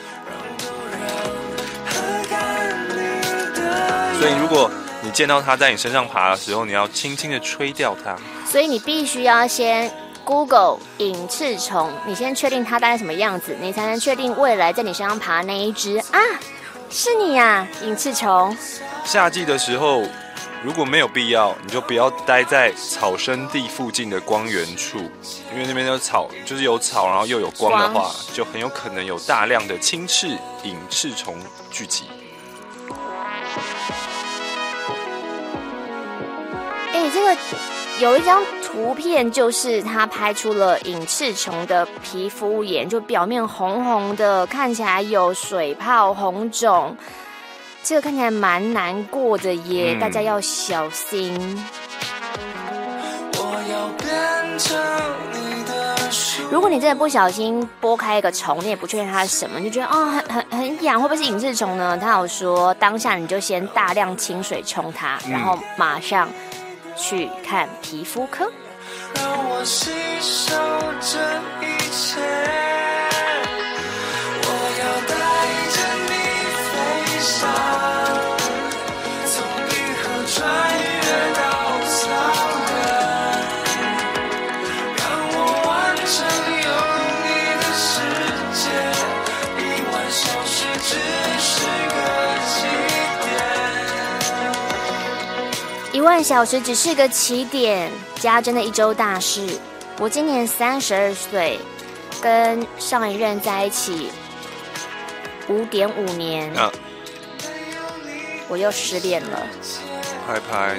[SPEAKER 12] 所以如果你见到它在你身上爬的时候，你要轻轻的吹掉它。
[SPEAKER 11] 所以你必须要先 Google 隐翅虫，你先确定它大概什么样子，你才能确定未来在你身上爬那一只啊，是你呀、啊，隐翅虫。
[SPEAKER 12] 夏季的时候，如果没有必要，你就不要待在草生地附近的光源处，因为那边有草，就是有草，然后又有光的话，就很有可能有大量的青翅隐翅虫聚集。
[SPEAKER 11] 哎，这个有一张图片，就是他拍出了隐翅虫的皮肤炎，就表面红红的，看起来有水泡、红肿，这个看起来蛮难过的耶，嗯、大家要小心。如果你真的不小心拨开一个虫，你也不确定它是什么，你就觉得哦很很很痒，会不会是隐翅虫呢？他有说，当下你就先大量清水冲它，然后马上去看皮肤科。让我吸收这一切，我要带着你飞上，从银河穿越到草原，让我完成有你的世界，一万小时只是个起点，一万小时只是个起点。家珍的一周大事，我今年三十二岁，跟上一任在一起五点五年，啊、我又失恋了。
[SPEAKER 12] 拍拍。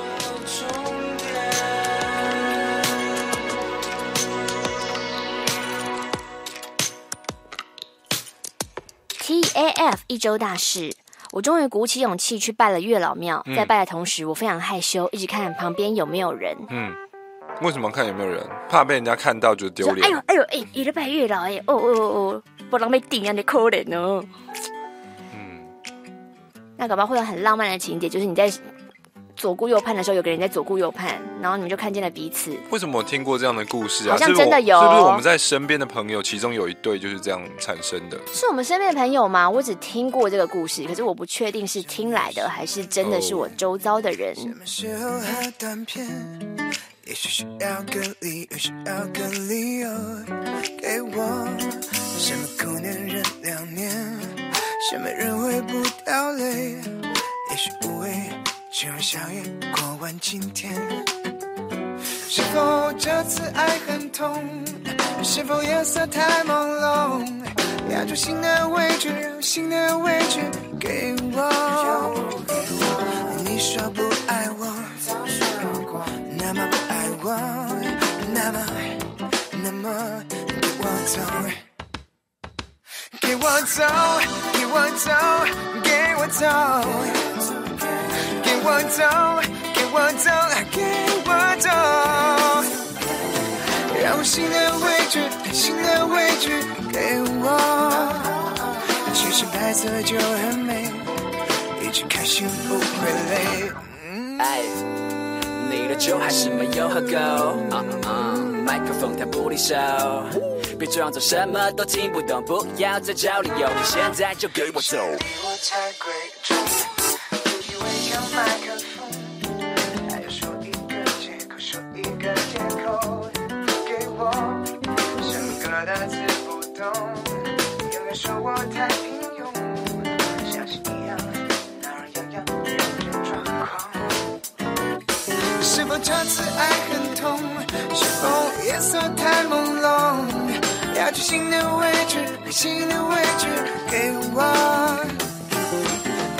[SPEAKER 11] T A F 一周大事。我终于鼓起勇气去拜了月老庙，嗯、在拜的同时，我非常害羞，一直看旁边有没有人。
[SPEAKER 12] 嗯，为什么看有没有人？怕被人家看到就丢脸。
[SPEAKER 11] 哎呦哎呦哎，你在拜月老哎，哦哦哦，不让被顶啊，你可怜哦。嗯，那搞不好会有很浪漫的情节，就是你在左顾右盼的时候，有个人在左顾右盼，然后你们就看见了彼此。
[SPEAKER 12] 为什么我听过这样的故事啊？
[SPEAKER 11] 好像真的有，
[SPEAKER 12] 是不是我们在身边的朋友，其中有一对就是这样产生的？
[SPEAKER 11] 是我们身边的朋友吗？我只听过这个故事，可是我不确定是听来的，还是真的是我周遭的人。什么时候和断片？也许需要个理由，需要个理由给我。什么苦恋人两年，什么人会不掉泪？也许无谓。只用笑颜过完今天，是否这次爱很痛？是否颜色太朦胧？压住心的位置，让心的位置给我。你说不爱我，那么不爱我，那么那么给我走，给我走，给我走，给我走。给我走，给我走，给我走，让我心的位置，心的位置给我。其实白色就很美，一直开心不会累。哎、嗯，你的酒还是没有喝够，啊啊！麦克风它不离手，别装作什么都听不懂，不要再找理由，你现在就给我走。我太贵重。麦克风，还要说一个借口，说一个借口给我，什么歌的字不懂，有人说我太平庸，像是一样，哪儿样样有人抓狂。是否这次爱很痛？是否颜色太朦胧？要去新的位置，新的位置给我。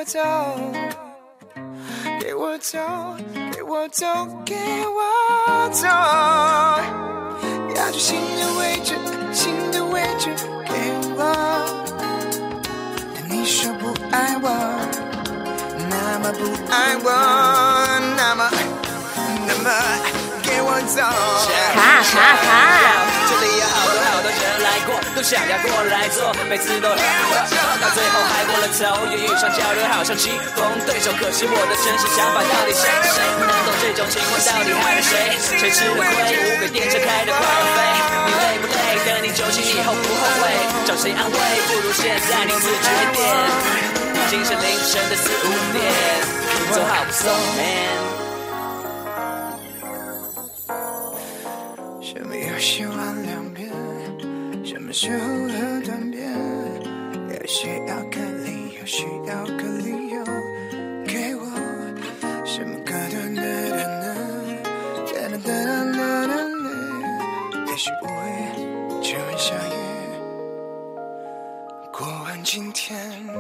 [SPEAKER 8] 走，给我走，给我走，给我走，要去新的位置，新的位置给我。但你说不爱我，那么不爱我，那么那么给我走。
[SPEAKER 11] 卡卡卡！
[SPEAKER 21] 这里有好多好多人来过，都想要过来做，每次都让我到最后还过了头，言语上交流好像棋逢对手，可是我的真实想法到底谁谁能懂？这种情况到底害了谁？谁吃了亏？五个电车开得快要飞，你累不累？等你酒醒以后不后悔，找谁安慰？不如现在你自觉点，精神凌晨的四五点，走好不送 man。
[SPEAKER 8] 什么游戏玩两遍？什么时候喝断片？也需要个理由，需要个理由给我。什么歌的呢的呢的呢的呢的呢？也许不会只问下雨，过完今天。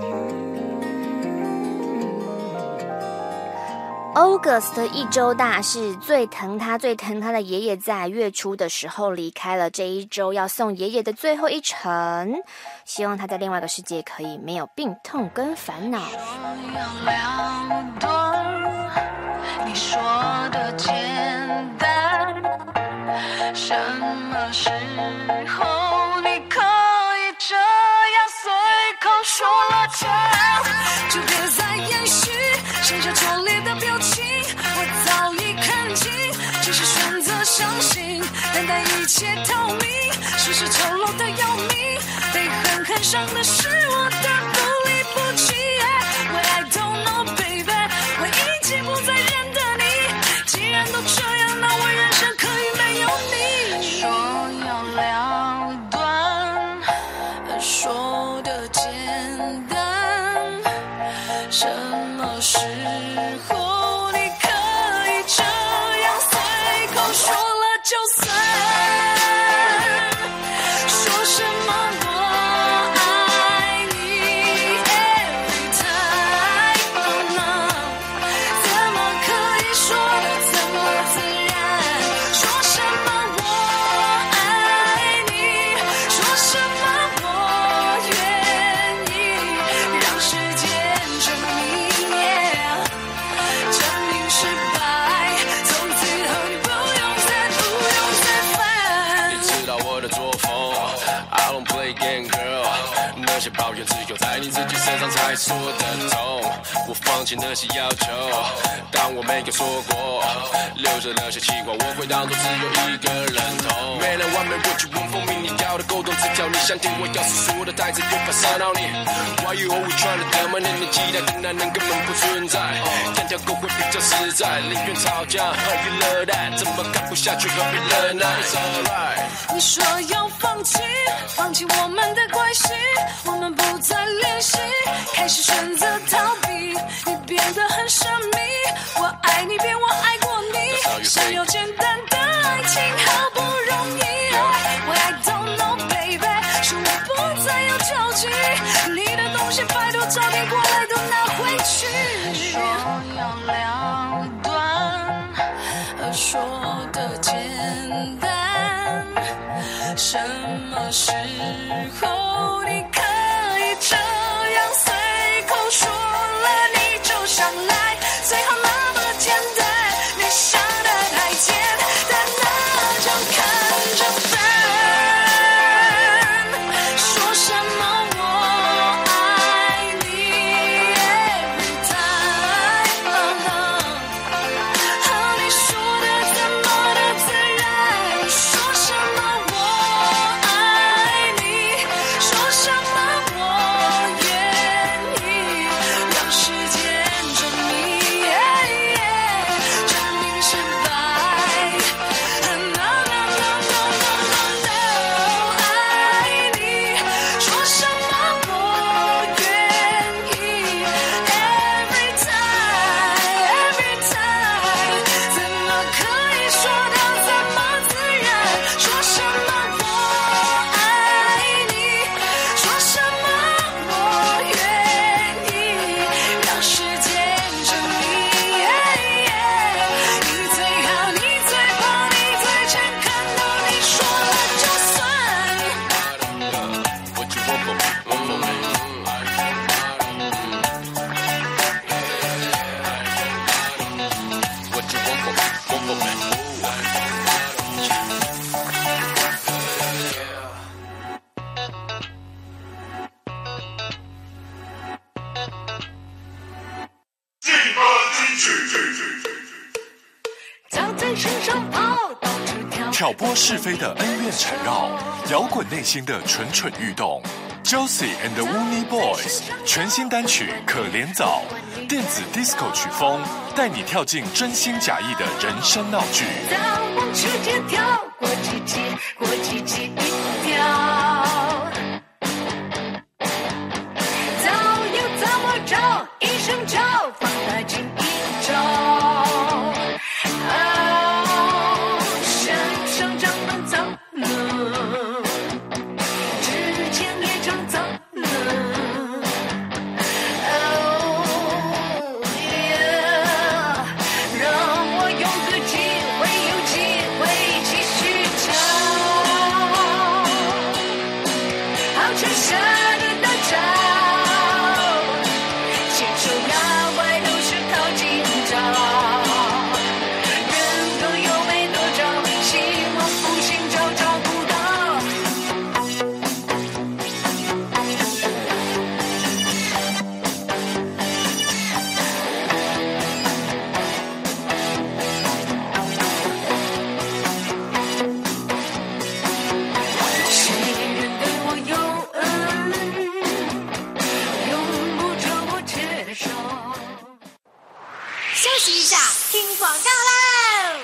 [SPEAKER 11] August 的一周大事，最疼他最疼他的爷爷在月初的时候离开了，这一周要送爷爷的最后一程，希望他在另外一个世界可以没有病痛跟烦恼。
[SPEAKER 13] 你说的简单，什么时候你可以这样随口说了这，就别再延续谁就拙劣的表情，我早已看清，只是选择相信，等待一切透明，事实丑陋的要命，被狠狠伤的是我的不离不弃。What I don't know baby， 我已经不再认得你，既然都这样，那我人生可以没有你。说要了断，说的简单，什么时候你可以这样随口说了就算？说什么我爱你 every time， oh no， 怎么可以说得这么自然？说什么我爱你，说什么我愿意，让时间证明 yeah， 证明失败，从此后你不用再不用再烦。
[SPEAKER 22] 你知道我的作风 I don't play game girl， 那些抱怨只有在你自己身上才说得通，我放弃那些要求，当我没有说过，留着那些习惯我会当作只有一个人头，没人完美我去问风鸣，你要的沟通只叫你想听，我要是说的太直又怕伤到你。 Why you always trying to dominate， 你期待的男人根本不存在，干掉狗会比较实在，宁愿吵架 How you love that， 怎么看不下去何必忍耐 It's alright。
[SPEAKER 13] 你说要放弃，放弃我们的关系，我们不再联系，开始选择逃避，你变得很神秘，我爱你变我爱过你，是有简单的爱情好不容易。What I don't know baby， 是我不再有交集，你的东西拜托早点过来都拿回去。说要了断，说的简单，什么时候你可以这样随口说了你就上来，最好那么简单，没想得太简单，那就看着办。说什么我爱你 every time， oh no， 和你说的怎么的自然，说什么我爱你，说什么
[SPEAKER 8] 常在身上跑，到处跳。
[SPEAKER 15] 挑拨是非的恩怨缠绕，摇滚内心的蠢蠢欲动。Josie and the Woony Boys 全新单曲《可怜枣》，电子 disco 曲风，带你跳进真心假意的人生闹剧。
[SPEAKER 8] 早往世界跳，过几季，过几季一跳。早有早我找，一声叫，放大镜一照。哦，身上长满草了，指尖也长草了。哦耶，让我用个机会，有机会继续跳，好吃下的大招，千手压外都是靠近招。人各有没多招，希望不行找找不到。谁人对我有恩，用不着我接受。
[SPEAKER 6] 休息一下，听广告喽。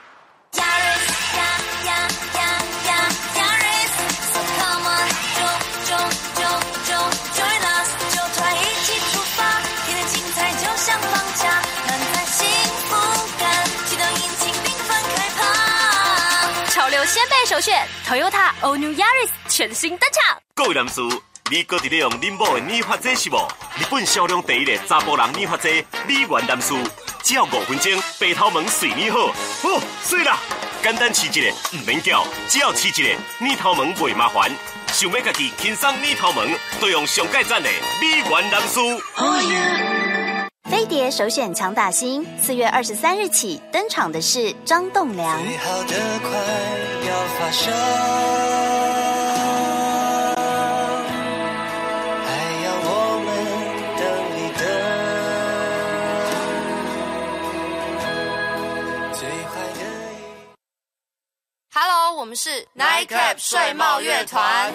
[SPEAKER 4] 潮流先辈首选 Toyota All New Yaris 全新登场。
[SPEAKER 3] 各位男士，你搁伫咧用恁某的染发剂是无？日本销量第一的查甫人染发剂美源男士，只要五分钟，白头毛随你好。哦，水啦！简单饲一个，唔免叫，只要饲一个，染头毛袂麻烦。想要家己轻松染头毛，就用上盖赞的美源男士。
[SPEAKER 20] 飞碟首选强打星，四月二十三日起登场的是张栋梁。
[SPEAKER 10] 最好的快要发生，还要我们等一等。最坏的。
[SPEAKER 17] Hello， 我们是 Nightcap 睡帽乐团。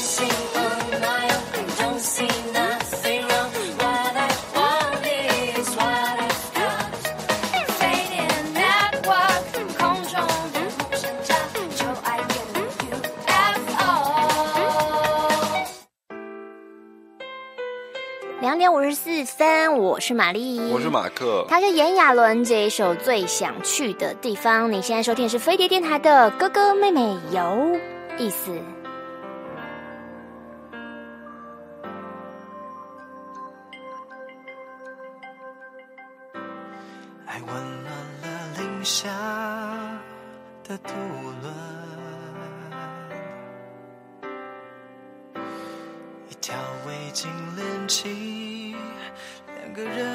[SPEAKER 11] 两点五十四分，我是玛丽，
[SPEAKER 12] 我是马克，
[SPEAKER 11] 他是炎亚纶这一首最想去的地方。你现在收听的是飞碟电台的哥哥妹妹有意思。
[SPEAKER 10] 爱温暖了零下的渡轮，一条围巾连起两个人，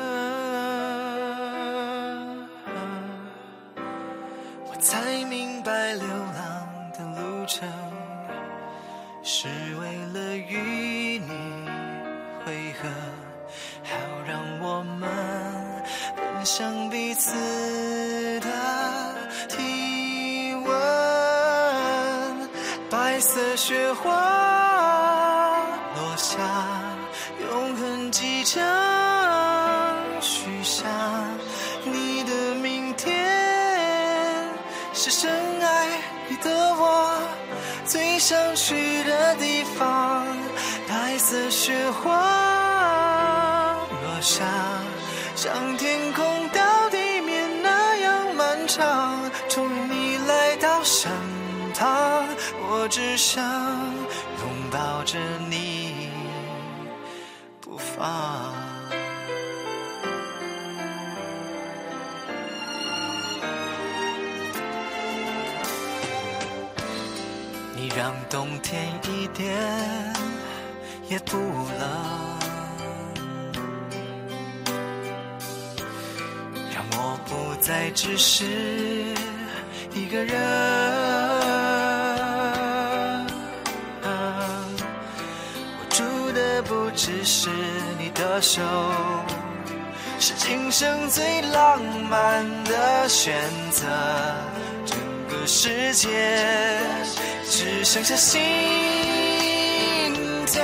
[SPEAKER 10] 我才明白流浪的路程是为了与你汇合，好让我们分享彼此的体温。白色雪花落下，永恒即将许下，你的明天是深爱里的我最想去的地方。白色雪花落下，像天空到地面那样漫长，终于你来到身旁，我只想拥抱着你不放。你让冬天一点也不冷，让我不再只是一个人。我住的不只是你的手， 是今生最浪漫的选择。整个世界只剩下心跳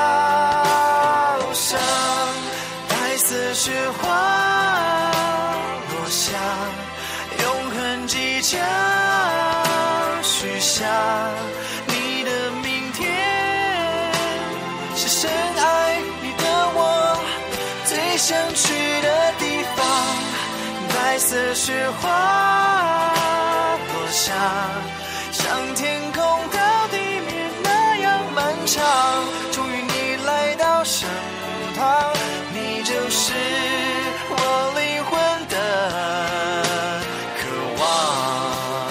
[SPEAKER 10] 声，白色雪花落下，永恒即将许下。你的明天是深爱你的我最想去的地方。白色雪花落下，像天空到地面那样漫长。终于你来到身旁，你就是我灵魂的渴望。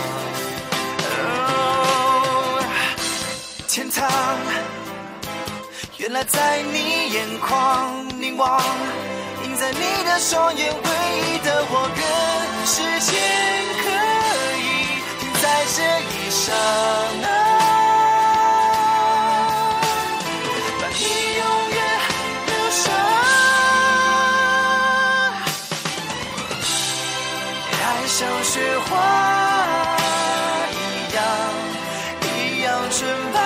[SPEAKER 10] 哦，天堂原来在你眼眶凝望，映在你的双眼，唯一的我跟时间可以停在这一刹那，把你永远留下。爱像雪花一样，一样纯白。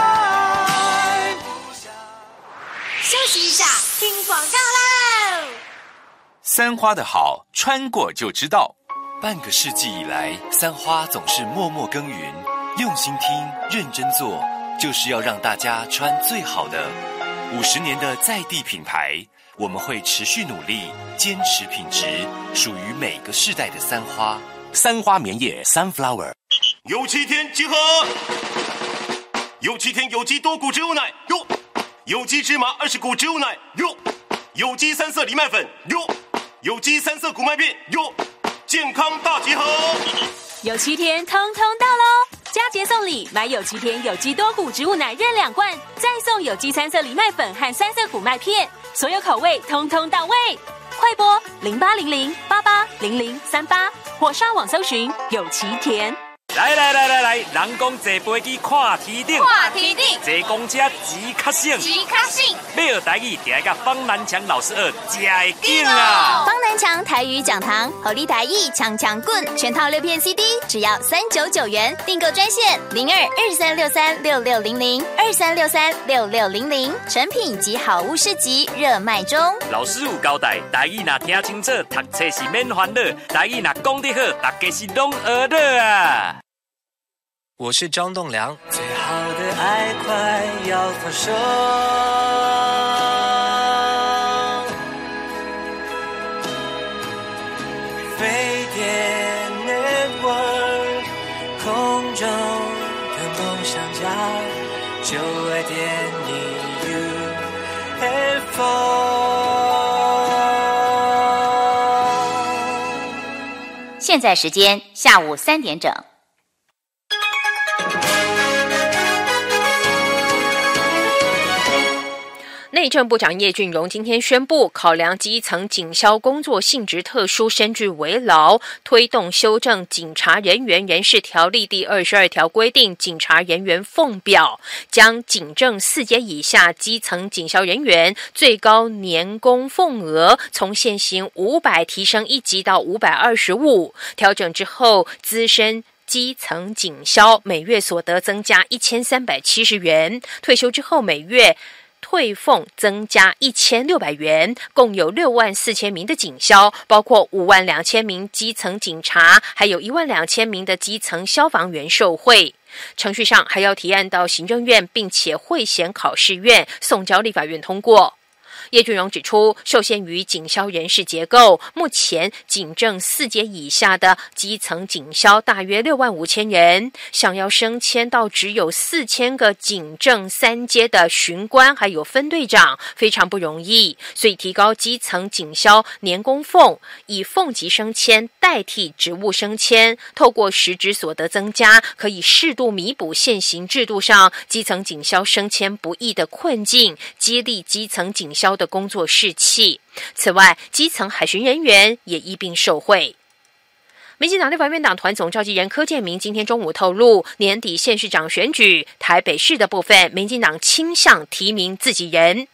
[SPEAKER 20] 休息一下，听广告喽。
[SPEAKER 15] 三花的好，穿过就知道。半个世纪以来，三花总是默默耕耘，用心听，认真做，就是要让大家穿最好的。五十年的在地品牌，我们会持续努力，坚持品质，属于每个世代的三花。
[SPEAKER 3] 三花棉叶 Sunflower， 有七天集合，有七天有机多谷植物奶哟，有机芝麻二十谷植物奶哟，有机三色藜麦粉哟，有机三色谷麦片哟，健康大集合。
[SPEAKER 4] 有七天通通到喽！佳节送礼，买有七天有机多谷植物奶任两罐，再送有机三色藜麦粉和三色谷麦片，所有口味通通到位。快拨零八零零八八零零三八，或上网搜寻有七田。
[SPEAKER 1] 来来来来来，人讲坐飞机看天顶，
[SPEAKER 9] 看天顶，
[SPEAKER 1] 坐公车钱较省，
[SPEAKER 9] 钱较省。
[SPEAKER 1] 要学台语，就要甲方南强老师学，才会劲啊！
[SPEAKER 20] 方南强台语讲堂，合力台语强强棍，全套六片 C D， 只要三九九元。订购专线零二二三六三六六零零二三六三六六零零，成品及好物市集热卖中。
[SPEAKER 1] 老师有交代，台语若听清楚，读册是免烦恼；台语若讲得好，大家是拢学得啊！
[SPEAKER 10] 我是张栋梁。最好的爱快要发生，飞碟 Network， 空中的梦想家，就爱点你 U F O。
[SPEAKER 2] 现在时间下午三点整。
[SPEAKER 23] 内政部长叶俊荣今天宣布，考量基层警消工作性质特殊，深具为劳，推动修正《警察人员人事条例》第二十二条规定，警察人员俸表将警政四阶以下基层警消人员最高年工俸额从现行五百提升一级到五百二十五，调整之后，资深基层警消每月所得增加一千三百七十元，退休之后每月退俸增加一千六百元，共有六万四千名的警消，包括五万两千名基层警察，还有一万两千名的基层消防员受惠。程序上还要提案到行政院，并且会衔考试院送交立法院通过。叶俊荣指出，受限于警消人事结构，目前警政四阶以下的基层警消大约六万五千人，想要升迁到只有四千个警政三阶的巡官还有分队长，非常不容易。所以提高基层警消年工俸，以俸级升迁代替职务升迁，透过实质所得增加，可以适度弥补现行制度上基层警消升迁不易的困境，激励基层警消的工作士气。此外，基层海巡人员也一并受惠。民进党立法院党团总召集人柯建铭今天中午透露，年底县市长选举，台北市的部分，民进党倾向提名自己人。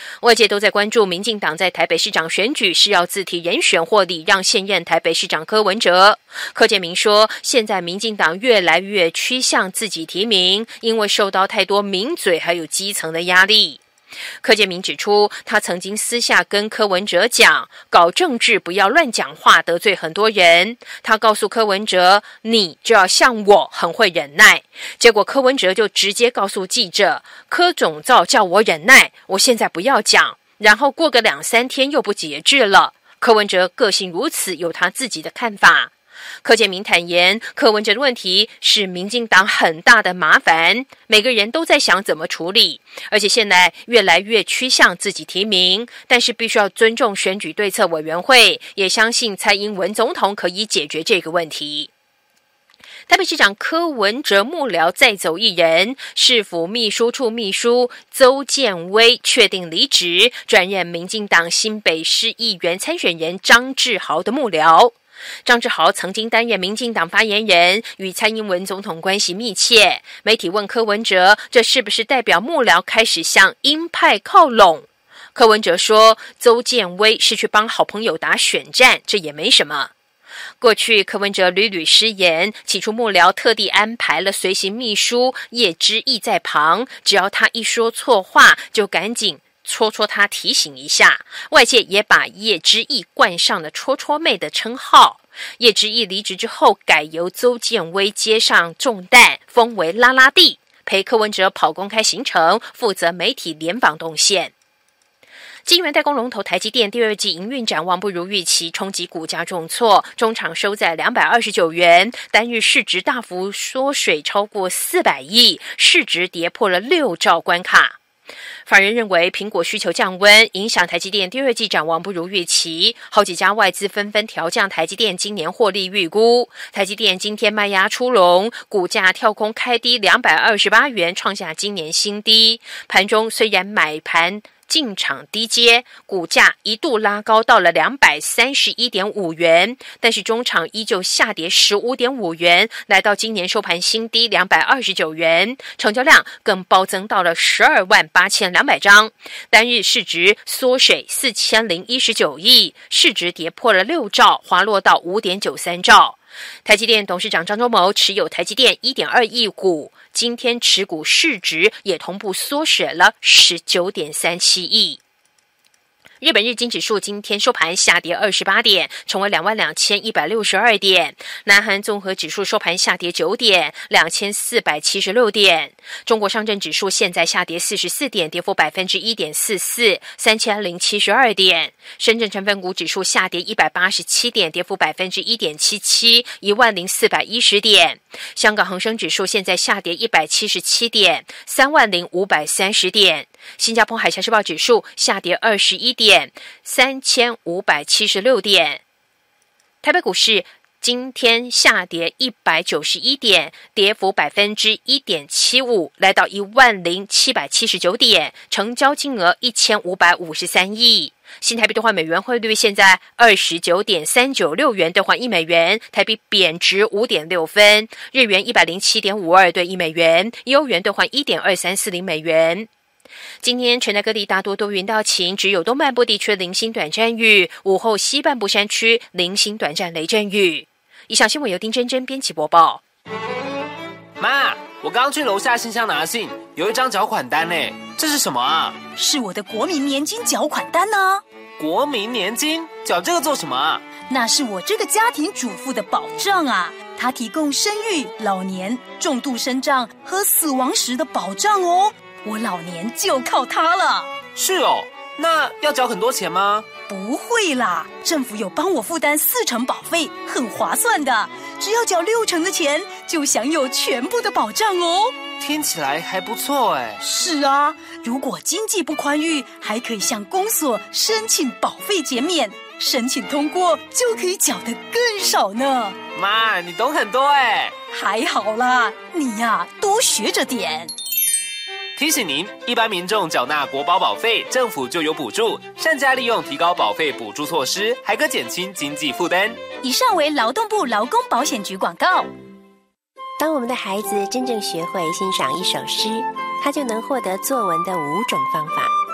[SPEAKER 23] 外界都在关注民进党在台北市长选举是要自提人选或礼让现任台北市长柯文哲。柯建铭说，现在民进党越来越趋向自己提名，因为受到太多名嘴还有基层的压力。柯建铭指出，他曾经私下跟柯文哲讲，搞政治不要乱讲话，得罪很多人。他告诉柯文哲，你就要像我很会忍耐。结果柯文哲就直接告诉记者，柯总召叫我忍耐，我现在不要讲。然后过个两三天又不节制了。柯文哲个性如此，有他自己的看法。柯建铭坦言，柯文哲的问题是民进党很大的麻烦，每个人都在想怎么处理，而且现在越来越趋向自己提名，但是必须要尊重选举对策委员会，也相信蔡英文总统可以解决这个问题。台北市长柯文哲幕僚再走一人，市府秘书处秘书邹建威确定离职，转任民进党新北市议员参选人张志豪的幕僚。张志豪曾经担任民进党发言人，与蔡英文总统关系密切。媒体问柯文哲，这是不是代表幕僚开始向鹰派靠拢？柯文哲说，邹建威是去帮好朋友打选战，这也没什么。过去柯文哲屡屡失言，起初幕僚特地安排了随行秘书叶之义在旁，只要他一说错话，就赶紧戳戳他提醒一下。外界也把叶之义冠上了戳戳妹的称号。叶之义离职之后，改由邹建威接上重担，封为拉拉弟，陪柯文哲跑公开行程，负责媒体联访动线。晶圆代工龙头台积电第二季营运展望不如预期，冲击股价重挫，中场收在两百二十九元，单日市值大幅缩水超过四百亿，市值跌破了六兆关卡。法人认为苹果需求降温，影响台积电第二季展望不如预期，好几家外资纷纷调降台积电今年获利预估。台积电今天卖压出笼，股价跳空开低两百二十八元，创下今年新低。盘中虽然买盘进场低接，股价一度拉高到了两百三十一点五元，但是中场依旧下跌十五点五元，来到今年收盘新低两百二十九元，成交量更暴增到了十二万八千两百张，单日市值缩水四千零一十九亿，市值跌破了六兆，滑落到五点九三兆。台积电董事长张忠谋持有台积电 一点二亿股，今天持股市值也同步缩水了 十九点三七亿。日本日经指数今天收盘下跌二十八点，成为两万两千一百六十二点。南韩综合指数收盘下跌九点，两千四百七十六点。中国上证指数现在下跌四十四点，跌幅百分之一点四四，三千零七十二点。深圳成分股指数下跌一百八十七点，跌幅百分之一点七七，一万零四百一十点。香港恒生指数现在下跌一百七十七点，三万零五百三十点。新加坡海峡时报指数下跌二十一点，三千五百七十六点。台北股市今天下跌一百九十一点，跌幅百分之一点七五，来到一万零七百七十九点，成交金额一千五百五十三亿。新台币兑换美元汇率现在二十九点三九六元兑换一美元，台币贬值五点六分，日元一百零七点五二兑一美元，欧元兑换一点二三四零美元。今天全台各地大多多云到晴，只有东半部地区零星短暂雨，午后西半部山区零星短暂雷阵雨。以上新闻由丁真真编辑播报。
[SPEAKER 5] 妈，我刚去楼下信箱拿信，有一张缴款单呢，这是什么啊？
[SPEAKER 7] 是我的国民年金缴款单呢。
[SPEAKER 5] 国民年金？缴这个做什么啊？
[SPEAKER 7] 那是我这个家庭主妇的保障啊，它提供生育、老年、重度身障和死亡时的保障哦。我老年就靠它了。
[SPEAKER 5] 是哦，那要缴很多钱吗？
[SPEAKER 7] 不会啦，政府有帮我负担四成保费，很划算的。只要缴六成的钱，就享有全部的保障哦。
[SPEAKER 5] 听起来还不错哎。
[SPEAKER 7] 是啊，如果经济不宽裕，还可以向公所申请保费减免，申请通过就可以缴得更少呢。
[SPEAKER 5] 妈，你懂很多哎。
[SPEAKER 7] 还好啦，你呀、啊、多学着点。
[SPEAKER 5] 提醒您，一般民众缴纳国保保费，政府就有补助，善加利用提高保费补助措施，还可减轻经济负担。
[SPEAKER 7] 以上为劳动部劳工保险局广告。
[SPEAKER 14] 当我们的孩子真正学会欣赏一首诗，他就能获得作文的五种方法。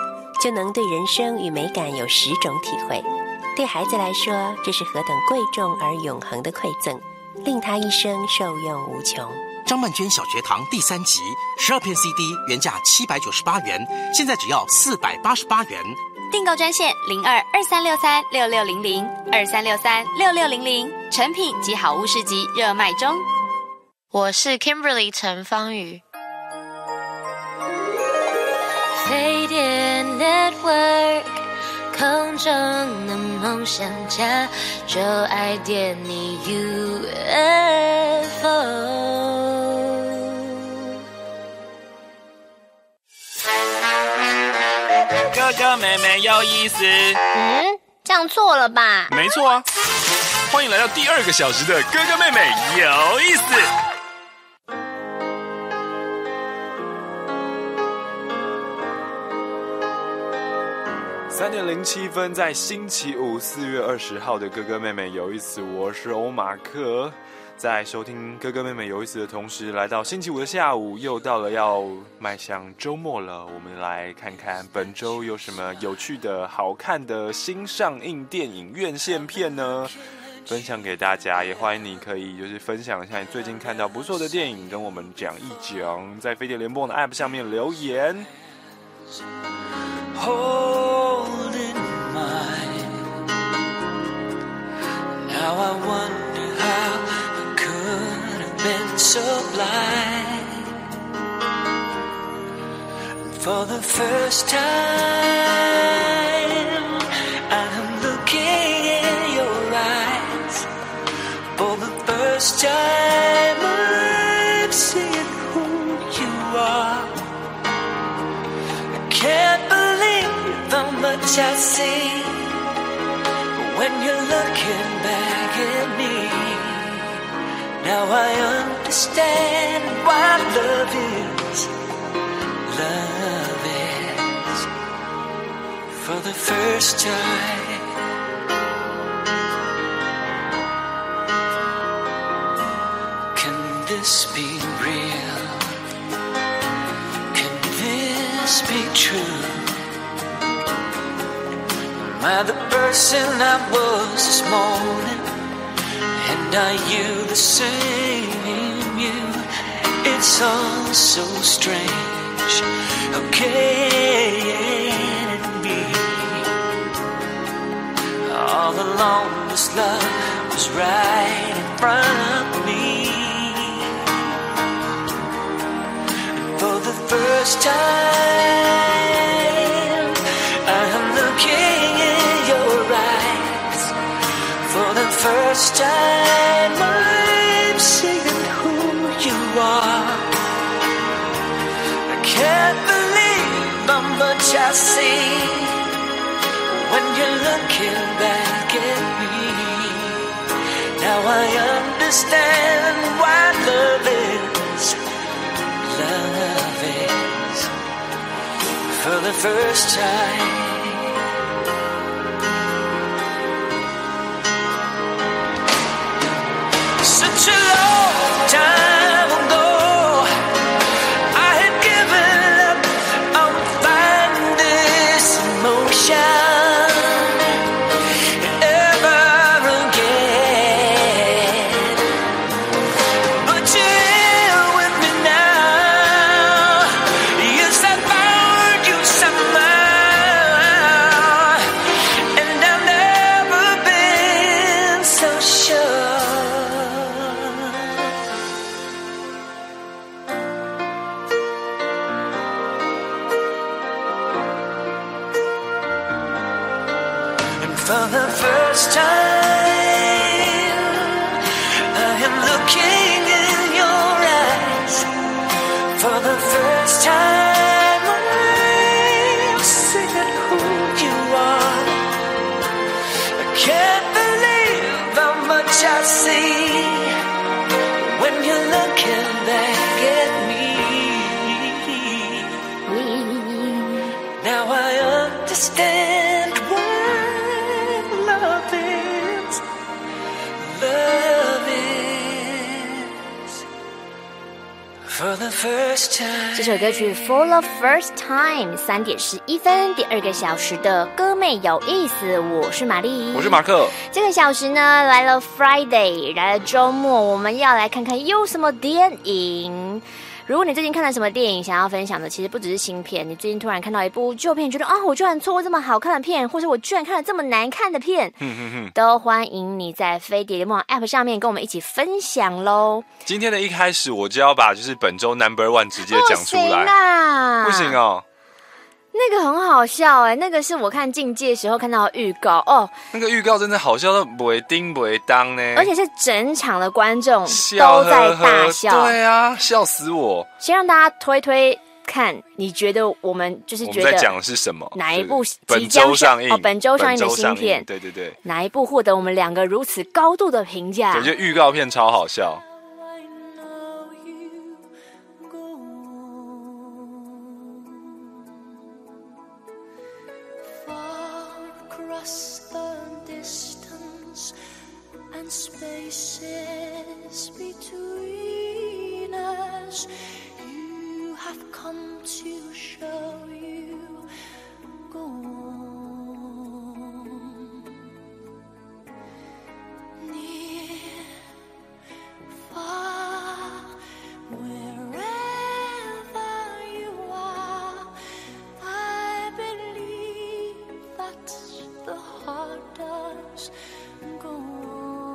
[SPEAKER 14] 就能对人生与美感有十种体会。对孩子来说，这是何等贵重而永恒的馈赠，令他一生受用无穷。
[SPEAKER 16] 张曼娟小学堂第三集，十二片 C D 原价七百九十八元，现在只要四百八十八元。
[SPEAKER 20] 订购专线零二二三六三六六零零二三六三六六零零，成品及好物市集热卖中。
[SPEAKER 18] 我是 Kimberly 陈芳瑜。飞碟 Network， 空中的梦想家，就爱点你 U F O。
[SPEAKER 1] 哥哥妹妹有意思。
[SPEAKER 11] 嗯，这样错了吧？
[SPEAKER 12] 没错啊。欢迎来到第二个小时的哥哥妹妹有意思。三点零七分，在星期五四月二十号的哥哥妹妹有意思，我是欧马克。在收听哥哥妹妹有意思的同时，来到星期五的下午，又到了要迈向周末了。我们来看看本周有什么有趣的、好看的新上映电影院线片呢？分享给大家，也欢迎你可以就是分享一下你最近看到不错的电影，跟我们讲一讲，在飞碟联播的 App 上面留言。
[SPEAKER 10] Hold in mind, now I wonder how I could have been so blind. For the first time, I'm looking in your eyes. For the first time, I'm seeing who you are. I can't believe how much I see when you're looking back at me. Now I understand why love is, love is. For the first time, can this be real? Can this be true? Am I the person I was this morning? And are you the same you? It's all so strange. How can it be? All along this love was right in front of me. And for the first time, I am looking in your eyes. For the first time, I'm seeing who you are. I can't believe how much I see when you're looking back at me. Now I understand why love is, love is. For the first time, such a long time ago, I had given up on finding this emotion ever again. But you're here with me now. Yes, I found you somehow, and I've never been so sure. For the first time, I am looking in your eyes. For the first time, I'm seeing who you are. I can't believe how much I see when you're looking back at me. Now I understand love is, love is.
[SPEAKER 8] For the first time
[SPEAKER 11] 这首歌曲 For the First Time 三点十一分，第二个小时的歌妹有意思，我是玛丽，
[SPEAKER 12] 我是马克。
[SPEAKER 11] 这个小时呢来了 Friday， 来了周末，我们要来看看有什么电影。如果你最近看了什么电影想要分享的，其实不只是新片，你最近突然看到一部旧片，觉得啊，我居然错过这么好看的片，或者我居然看了这么难看的片，
[SPEAKER 12] 哼哼哼
[SPEAKER 11] 都欢迎你在飞碟联盟 App 上面跟我们一起分享咯。
[SPEAKER 12] 今天的一开始我就要把就是本周 Number One 直接讲出来，
[SPEAKER 11] 不行啊，
[SPEAKER 12] 不行哦。
[SPEAKER 11] 那个很好笑哎、欸，那个是我看境界的时候看到的预告哦。
[SPEAKER 12] 那个预告真的好笑到不会叮不会当呢，
[SPEAKER 11] 而且是整场的观众都在大笑。
[SPEAKER 12] 呵呵对啊，笑死我！
[SPEAKER 11] 先让大家推推看，你觉得我们就是觉得
[SPEAKER 12] 我们在讲的是什么？
[SPEAKER 11] 哪一部
[SPEAKER 12] 本周上映？
[SPEAKER 11] 哦，本周上映的新片，
[SPEAKER 12] 对对对，
[SPEAKER 11] 哪一部获得我们两个如此高度的评价？
[SPEAKER 12] 对，就预告片超好笑。
[SPEAKER 13] Spaces between us, you have come to show you go on. Near, far, wherever you are, I believe that the heart does go on.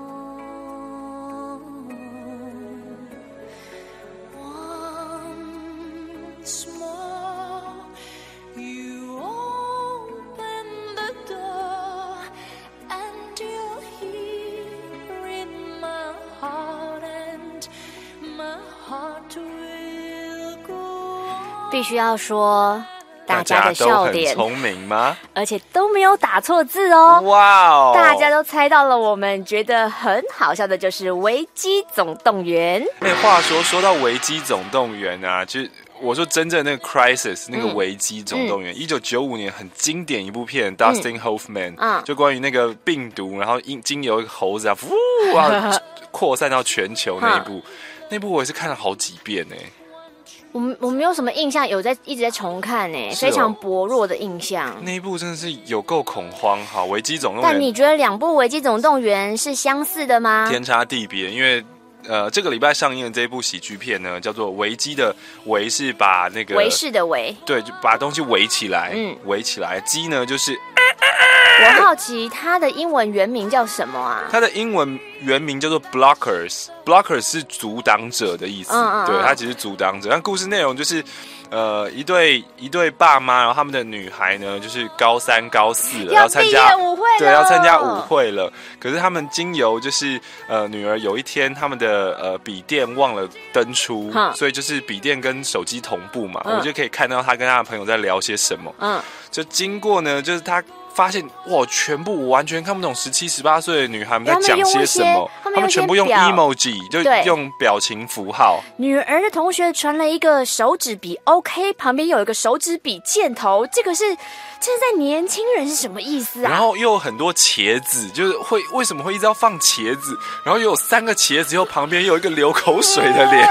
[SPEAKER 11] 必须要说，大家的笑点
[SPEAKER 12] 聪明吗？
[SPEAKER 11] 而且都没有打错字哦！
[SPEAKER 12] 哇哦，
[SPEAKER 11] 大家都猜到了，我们觉得很好笑的就是《维基总动员》。
[SPEAKER 12] 哎，话说说到《维基总动员》啊，就是我说真正那个 Crisis 那个《维基总动员》，一九九五年很经典一部片 ，Dustin Hoffman， 嗯，就关于那个病毒，然后因经由一个猴子啊，呜啊扩散到全球那一部，那部我也是看了好几遍哎。
[SPEAKER 11] 我我没有什么印象，有在一直在重看呢、欸，非常薄弱的印象。
[SPEAKER 12] 那一部真的是有够恐慌，好，维基总动员。
[SPEAKER 11] 但你觉得两部维基总动员是相似的吗？
[SPEAKER 12] 天差地别，因为呃，这个礼拜上映的这一部喜剧片呢，叫做《维基》的维是把那个
[SPEAKER 11] 维氏的维，
[SPEAKER 12] 对，就把东西围起来，嗯，围起来。基呢就是。
[SPEAKER 11] 我好奇它的英文原名叫什么啊？
[SPEAKER 12] 它的英文原名叫做 Blockers，Blockers 是阻挡者的意思，嗯嗯对，它只是阻挡者。但故事内容就是，呃，一对一对爸妈，然后他们的女孩呢，就是高三高四了，
[SPEAKER 11] 要
[SPEAKER 12] 参加
[SPEAKER 11] 舞会了，
[SPEAKER 12] 对，要参加舞会了。可是他们经由就是呃，女儿有一天他们的呃笔电忘了登出，所以就是笔电跟手机同步嘛，嗯、我就可以看到他跟他的朋友在聊些什么。嗯，就经过呢，就是他。发现哇，全部完全看不懂十七、十八岁的女孩们在讲些什么。他 们, 他们全部用 emoji， 就用表情符号。
[SPEAKER 11] 女儿的同学传了一个手指比 OK， 旁边有一个手指比箭头，这个是这是在年轻人是什么意思啊？
[SPEAKER 12] 然后又有很多茄子，就是会为什么会一直要放茄子？然后又有三个茄子，又旁边又有一个流口水的脸。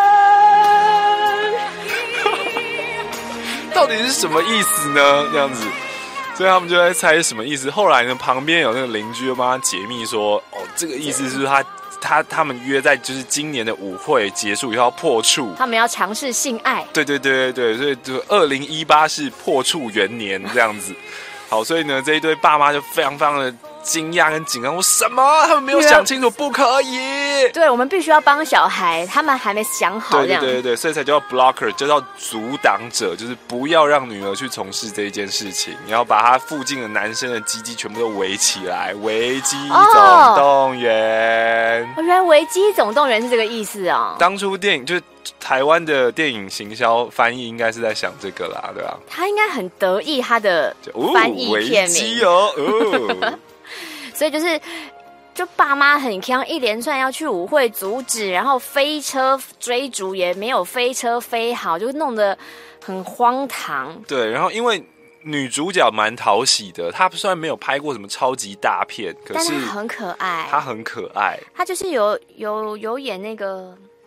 [SPEAKER 12] 到底是什么意思呢？这样子。所以他们就在猜什么意思。后来呢，旁边有那个邻居就帮他解密说，哦，这个意思是他他他们约在就是今年的舞会结束以后要破处，
[SPEAKER 11] 他们要尝试性爱。
[SPEAKER 12] 对对对对对，所以就二零一八是破处元年这样子。好，所以呢，这一对爸妈就非常非常的惊讶跟紧张，说什么？他们没有想清楚，不可以。
[SPEAKER 11] 对，我们必须要帮小孩，他们还没想好这样。
[SPEAKER 12] 对对对对，所以才叫 blocker， 就叫阻挡者，就是不要让女儿去从事这一件事情，你要把他附近的男生的鸡鸡全部都围起来，维基总动员。
[SPEAKER 11] 哦，原来维基总动员是这个意思哦。
[SPEAKER 12] 当初电影就是台湾的电影行销翻译，应该是在想这个啦，对吧？
[SPEAKER 11] 他应该很得意他的翻译片名
[SPEAKER 12] 哦。哦
[SPEAKER 11] 所以就是，就爸妈很强，一连串要去舞会阻止，然后飞车追逐也没有飞车飞好，就弄得很荒唐。
[SPEAKER 12] 对，然后因为女主角蛮讨喜的，她虽然没有拍过什么超级大片，可是
[SPEAKER 11] 但她很可爱。
[SPEAKER 12] 她很可爱，
[SPEAKER 11] 她就是有有有演那个。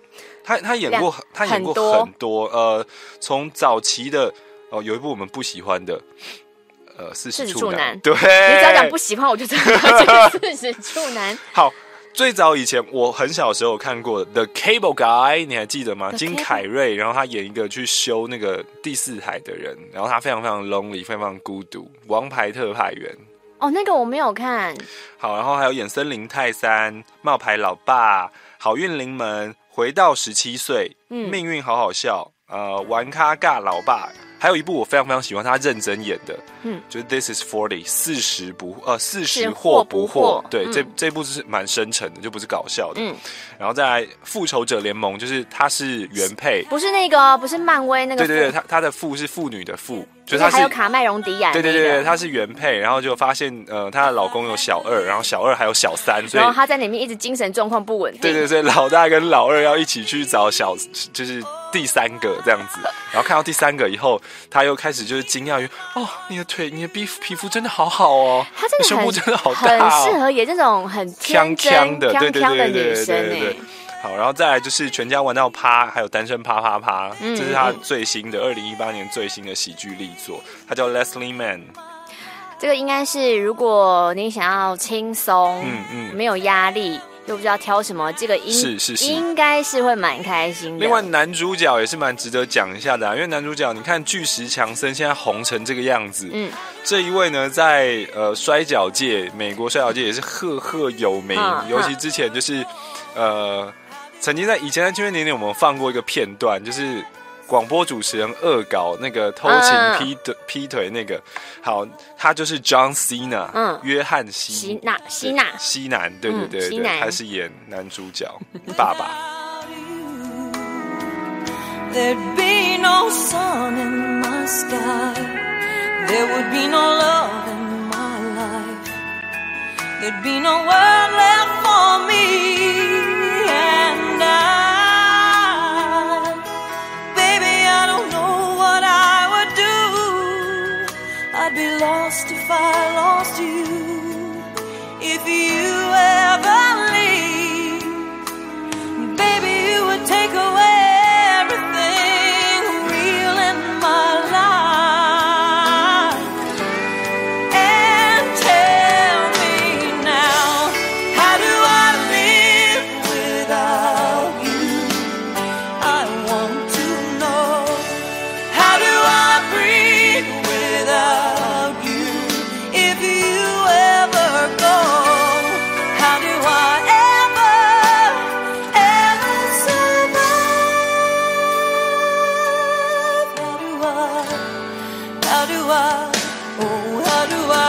[SPEAKER 12] 他他演过他演过很多呃，从早期的哦有一部我们不喜欢的。呃，四十处男，对，你
[SPEAKER 11] 只要讲不喜欢，我就知道四十处男。
[SPEAKER 12] 好，最早以前我很小的时候看过《The Cable Guy》，你还记得吗？
[SPEAKER 11] The
[SPEAKER 12] 金凯瑞，然后他演一个去修那个第四台的人，然后他非常非常 lonely， 非常非常孤独，王牌特派员。
[SPEAKER 11] 哦，那个我没有看。
[SPEAKER 12] 好，然后还有演森林泰山、冒牌老爸、好运临门、回到十七岁、嗯、命运好好笑，呃，玩咖尬老爸。还有一部我非常非常喜欢他认真演的，嗯，就是 This is forty 四十不呃四十或不惑，对，嗯、这这部是蛮深沉的，就不是搞笑的。嗯，然后再来复仇者联盟，就是他是原配，
[SPEAKER 11] 不是那个不是漫威那个，
[SPEAKER 12] 对对对，他他的父是妇女的妇，
[SPEAKER 11] 就是他是还有卡麦隆迪亚、那個，
[SPEAKER 12] 对对对，他是原配，然后就发现呃她的老公有小二，然后小二还有小三，所以
[SPEAKER 11] 然后他在里面一直精神状况不稳定，
[SPEAKER 12] 对对对，老大跟老二要一起去找小就是。第三个这样子，然后看到第三个以后，他又开始就是惊讶于哦，你的腿、你的皮肤皮肤真的好好哦，
[SPEAKER 11] 他真的
[SPEAKER 12] 胸部真的好大、哦，
[SPEAKER 11] 很适合演这种很天真
[SPEAKER 12] 锵的、
[SPEAKER 11] 对对对对女生哎。
[SPEAKER 12] 好，然后再来就是全家玩到趴，还有单身啪啪啪，嗯、这是他最新的二零一八年最新的喜剧力作，他叫 Leslie Mann。
[SPEAKER 11] 这个应该是如果你想要轻松，嗯嗯，没有压力。又不知道挑什么，这个应
[SPEAKER 12] 是是是
[SPEAKER 11] 应该是会蛮开心的。
[SPEAKER 12] 另外男主角也是蛮值得讲一下的、啊，因为男主角你看巨石强森现在红成这个样子，嗯，这一位呢在呃摔跤界，美国摔跤界也是赫赫有名，嗯、尤其之前就是呃曾经在以前在青春年年我们放过一个片段，就是广播主持人恶搞那个偷情劈腿、嗯、劈腿那个，好，他就是 John Cena， 嗯，约翰西
[SPEAKER 11] 西纳西纳
[SPEAKER 12] 西南，对对对对，嗯、他是演男主角爸爸。
[SPEAKER 8] There'd be no sun in my sky. There would be no love in my life. There'd be no world left for me and I.Baby, I don't know what I would do. I'd be lost if I lost you. If you ever leave, baby, you would take away everything real in my life. And tell me now, how do I live without you?I want to know, how do I breathe without you? If you ever go, how do I ever, ever survive? How do I, how do I, oh, how do I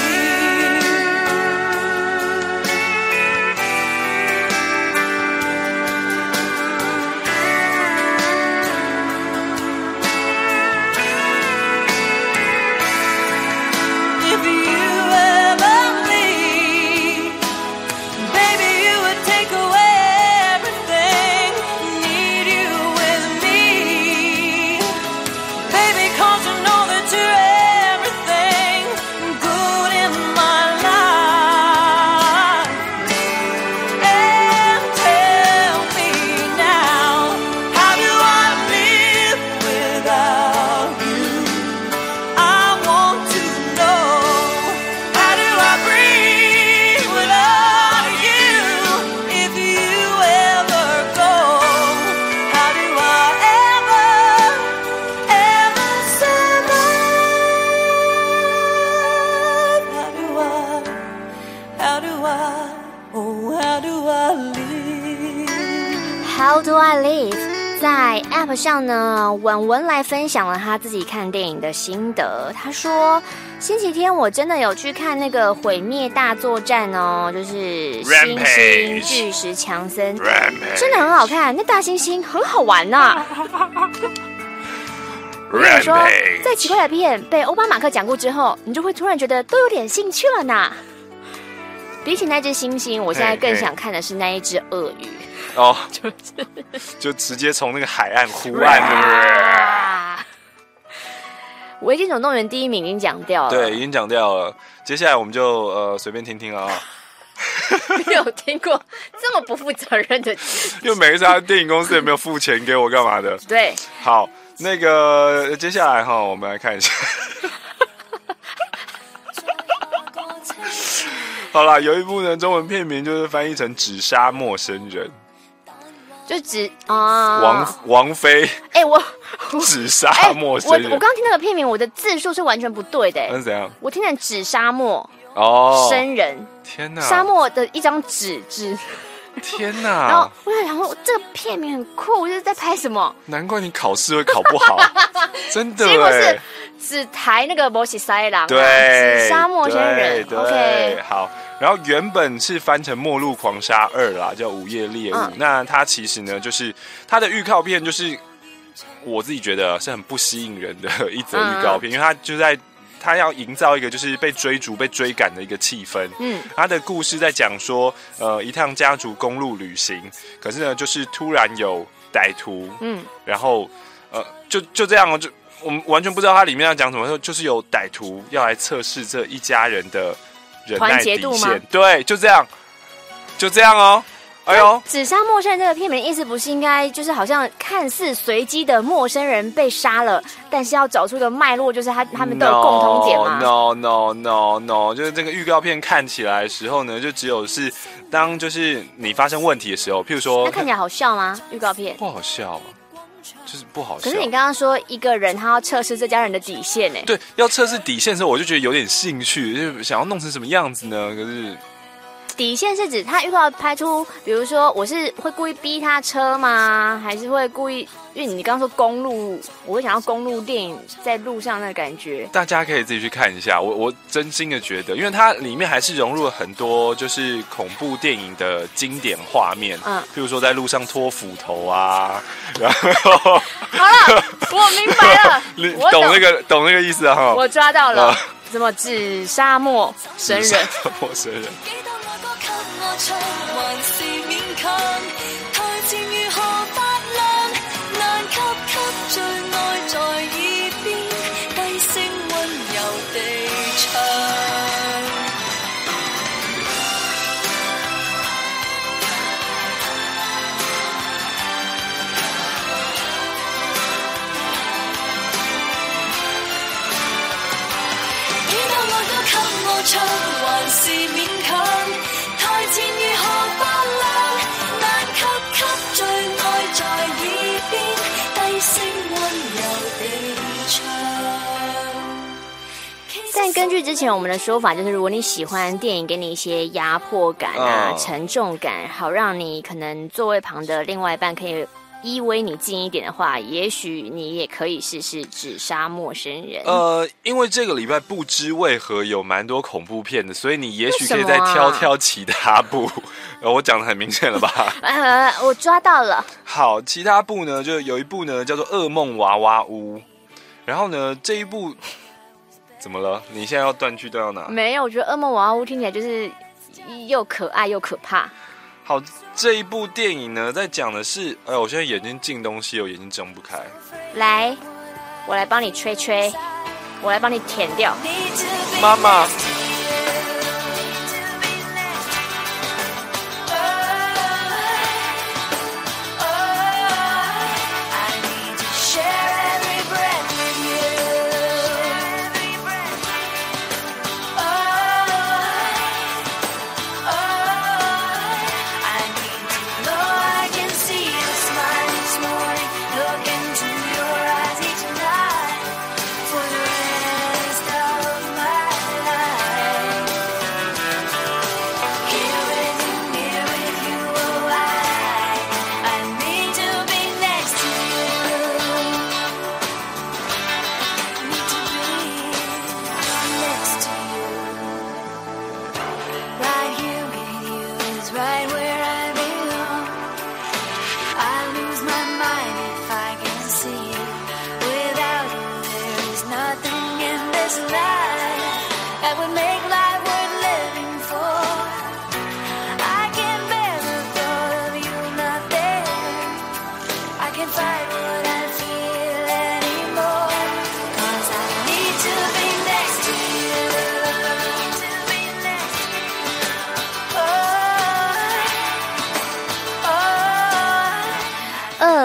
[SPEAKER 8] live?How
[SPEAKER 11] do I live？ 在 App 上呢，文文来分享了他自己看电影的心得。他说，星期天我真的有去看那个《毁灭大作战》哦，就是猩猩巨石强森， Rampage 真的很好看。那大猩猩很好玩呐、啊。我跟你说，在奇怪的片被欧巴马克讲过之后，你就会突然觉得都有点兴趣了呢。比起那只猩猩，我现在更想看的是那一只鳄鱼。
[SPEAKER 12] 哦，就是就直接从那个海岸呼岸。
[SPEAKER 11] 维京总动员第一名已经讲掉了，
[SPEAKER 12] 对，已经讲掉了。接下来我们就呃随便听听了啊。
[SPEAKER 11] 没有听过这么不负责任的。
[SPEAKER 12] 因为每一家电影公司也没有付钱给我干嘛的。
[SPEAKER 11] 对，
[SPEAKER 12] 好，那个接下来哈，我们来看一下。好啦，有一部呢，中文片名就是翻译成《纸杀陌生人》，
[SPEAKER 11] 就指啊，
[SPEAKER 12] 王王菲。
[SPEAKER 11] 哎、欸，我
[SPEAKER 12] 纸杀陌生人。
[SPEAKER 11] 欸、我我刚听那个片名，我的字数是完全不对的、欸。
[SPEAKER 12] 那是怎样？
[SPEAKER 11] 我听成纸沙漠
[SPEAKER 12] 哦，
[SPEAKER 11] 生人。
[SPEAKER 12] 天哪！
[SPEAKER 11] 沙漠的一张纸纸。
[SPEAKER 12] 天哪！
[SPEAKER 11] 然后我在想说，这个片名很酷，就是在拍什么？
[SPEAKER 12] 难怪你考试会考不好，真的。
[SPEAKER 11] 结果是只台那个摩西塞郎，
[SPEAKER 12] 对，
[SPEAKER 11] 纸沙陌生人。
[SPEAKER 12] 对
[SPEAKER 11] OK，
[SPEAKER 12] 好。然后原本是翻成《末路狂杀二》啦，叫《午夜猎物》嗯。那它其实呢，就是它的预告片，就是我自己觉得是很不吸引人的一则预告片，嗯、因为它就在它要营造一个就是被追逐、被追赶的一个气氛。嗯，它的故事在讲说，呃，一趟家族公路旅行，可是呢，就是突然有歹徒，嗯，然后呃，就就这样哦，就我们完全不知道它里面要讲什么，就是有歹徒要来测试这一家人的。忍耐底线，对，就这样，就这样哦。哎呦，
[SPEAKER 11] 纸杀陌生人这个片名意思不是应该就是好像看似随机的陌生人被杀了，但是要找出一个脉络，就是他他们都有共同点吗
[SPEAKER 12] ？No No No No， 就是这个预告片看起来的时候呢，就只有是当就是你发生问题的时候，譬如说，
[SPEAKER 11] 那看起来好笑吗？预告片
[SPEAKER 12] 不好笑啊。就是不好笑。
[SPEAKER 11] 可是你刚刚说一个人他要测试这家人的底线呢？
[SPEAKER 12] 对，要测试底线的时候，我就觉得有点兴趣，就想要弄成什么样子呢？可是
[SPEAKER 11] 底线是指他预告拍出，比如说我是会故意逼他车吗？还是会故意？因为你刚刚说公路，我会想要公路电影在路上那个感觉。
[SPEAKER 12] 大家可以自己去看一下。我我真心的觉得，因为它里面还是融入了很多就是恐怖电影的经典画面，嗯，譬如说在路上拖斧头啊，然后
[SPEAKER 11] 好了，我明白了，
[SPEAKER 12] 你懂那个懂那个意思啊？哈，
[SPEAKER 11] 我抓到了，什么纸沙漠生人，
[SPEAKER 12] 陌生人。
[SPEAKER 13] 最愛在耳邊，低聲溫柔地唱。幾多愛都給我唱，還是勉強。台前如何發亮，難給給最愛在耳邊。
[SPEAKER 11] 但根据之前我们的说法，就是如果你喜欢电影给你一些压迫感啊、oh. 沉重感，好让你可能座位旁的另外一半可以依偎你近一点的话，也许你也可以试试纸杀陌生人。
[SPEAKER 12] 呃，因为这个礼拜不知为何有蛮多恐怖片的，所以你也许可以再挑挑其他部。呃，我讲得很明显了吧？
[SPEAKER 11] 呃，我抓到了。
[SPEAKER 12] 好，其他部呢，就有一部呢叫做《噩梦娃娃屋》，然后呢这一部怎么了？你现在要断句断到哪？
[SPEAKER 11] 没有，我觉得《噩梦娃娃屋》听起来就是又可爱又可怕。
[SPEAKER 12] 好，这一部电影呢，在讲的是，哎呦，我现在眼睛进东西，我眼睛睁不开。
[SPEAKER 11] 来，我来帮你吹吹，我来帮你舔掉。
[SPEAKER 12] 妈妈。
[SPEAKER 13] Oh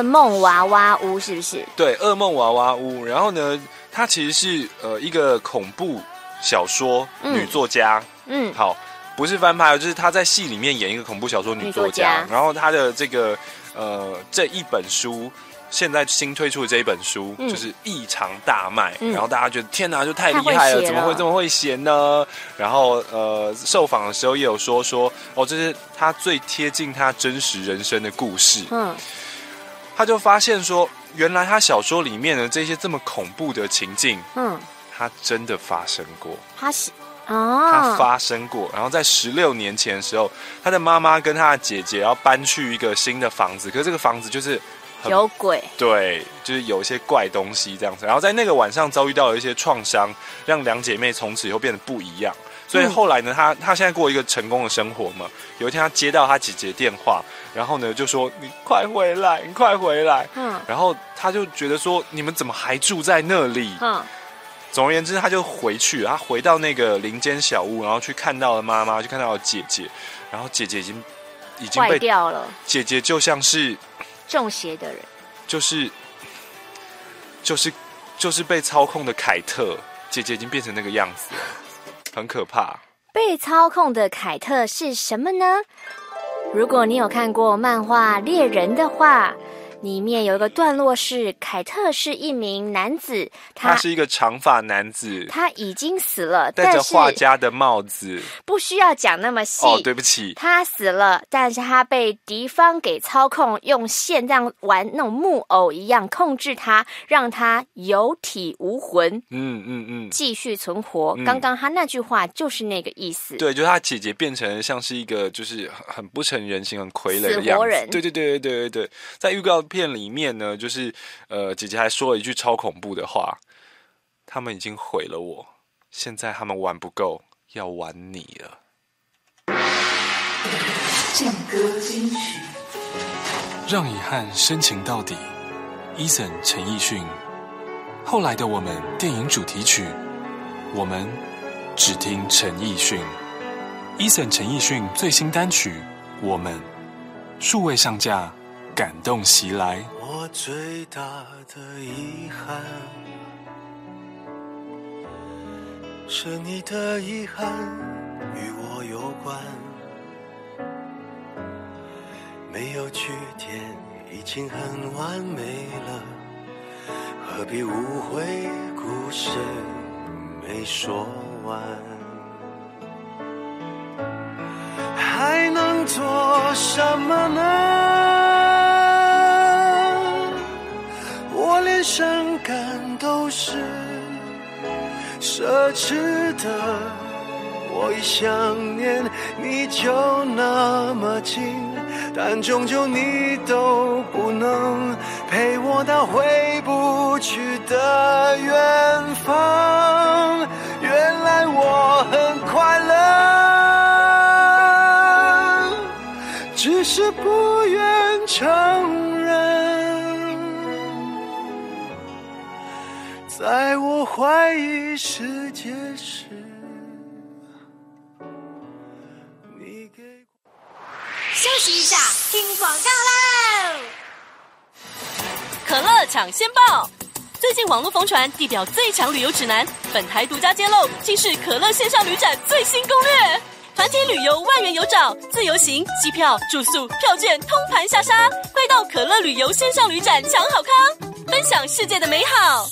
[SPEAKER 11] 噩梦娃娃屋是不是？
[SPEAKER 12] 对，噩梦娃娃屋。然后呢，它其实是呃一个恐怖小说女作家。嗯，好，不是翻拍，就是她在戏里面演一个恐怖小说女作家。作家然后她的这个呃这一本书。现在新推出的这一本书、嗯、就是异常大卖、嗯、然后大家觉得天哪就太厉害了，怎么会这么会写呢？然后呃受访的时候也有说说哦，这是他最贴近他真实人生的故事。嗯，他就发现说原来他小说里面的这些这么恐怖的情境，嗯，他真的发生过。
[SPEAKER 11] 他是哦，
[SPEAKER 12] 他发生过。然后在十六年前的时候，他的妈妈跟他的姐姐要搬去一个新的房子，可是这个房子就是
[SPEAKER 11] 有鬼，
[SPEAKER 12] 对，就是有一些怪东西这样子。然后在那个晚上遭遇到了一些创伤，让两姐妹从此以后变得不一样。所以后来呢，她她现在过一个成功的生活嘛。有一天，她接到她姐姐电话，然后呢就说：“你快回来，你快回来。”嗯，然后她就觉得说：“你们怎么还住在那里？”嗯，总而言之，她就回去，她回到那个林间小屋，然后去看到了妈妈，去看到了姐姐，然后姐姐已经已经被
[SPEAKER 11] 坏掉了。
[SPEAKER 12] 姐姐就像是
[SPEAKER 11] 中邪的人，
[SPEAKER 12] 就是就是就是被操控的凯特，姐姐已经变成那个样子了，很可怕。
[SPEAKER 11] 被操控的凯特是什么呢？如果你有看过漫画《猎人》的话，里面有一个段落是凯特是一名男子，他,
[SPEAKER 12] 他是一个长发男子，
[SPEAKER 11] 他已经死了，
[SPEAKER 12] 戴着画家的帽子，
[SPEAKER 11] 不需要讲那么细。
[SPEAKER 12] 哦，对不起，
[SPEAKER 11] 他死了，但是他被敌方给操控，用线这样玩那种木偶一样控制他，让他有体无魂。嗯嗯嗯，继续存活。嗯、刚刚他那句话就是那个意思。
[SPEAKER 12] 对，就是他姐姐变成像是一个就是很不成人形、很傀儡的样子。死活人。对对对对对对，在预告片里面呢，就是呃，姐姐还说了一句超恐怖的话：他们已经毁了我，现在他们玩不够，要玩你了。
[SPEAKER 19] 劲歌金曲，
[SPEAKER 15] 让遗憾深情到底。Eason 陈奕迅，后来的我们电影主题曲，我们只听陈奕迅。Eason 陈奕迅最新单曲《我们》数位上架。感动袭来，
[SPEAKER 8] 我最大的遗憾是你的遗憾与我有关，没有句点已经很完美了，何必误会故事没说完，还能做什么呢？我连伤感都是奢侈的，我一想念你就那么近，但终究你都不能陪我到回不去的远方。原来我很快乐，只是不愿承认。在我怀疑世界时，你给
[SPEAKER 4] 休息一下，听广告喽！可乐抢先报，最近网络疯传地表最强旅游指南，本台独家揭露，竟是可乐线上旅展最新攻略。团体旅游万元有找，自由行、机票、住宿、票券通盘下杀，快到可乐旅游线上旅展抢好康，分享世界的美好。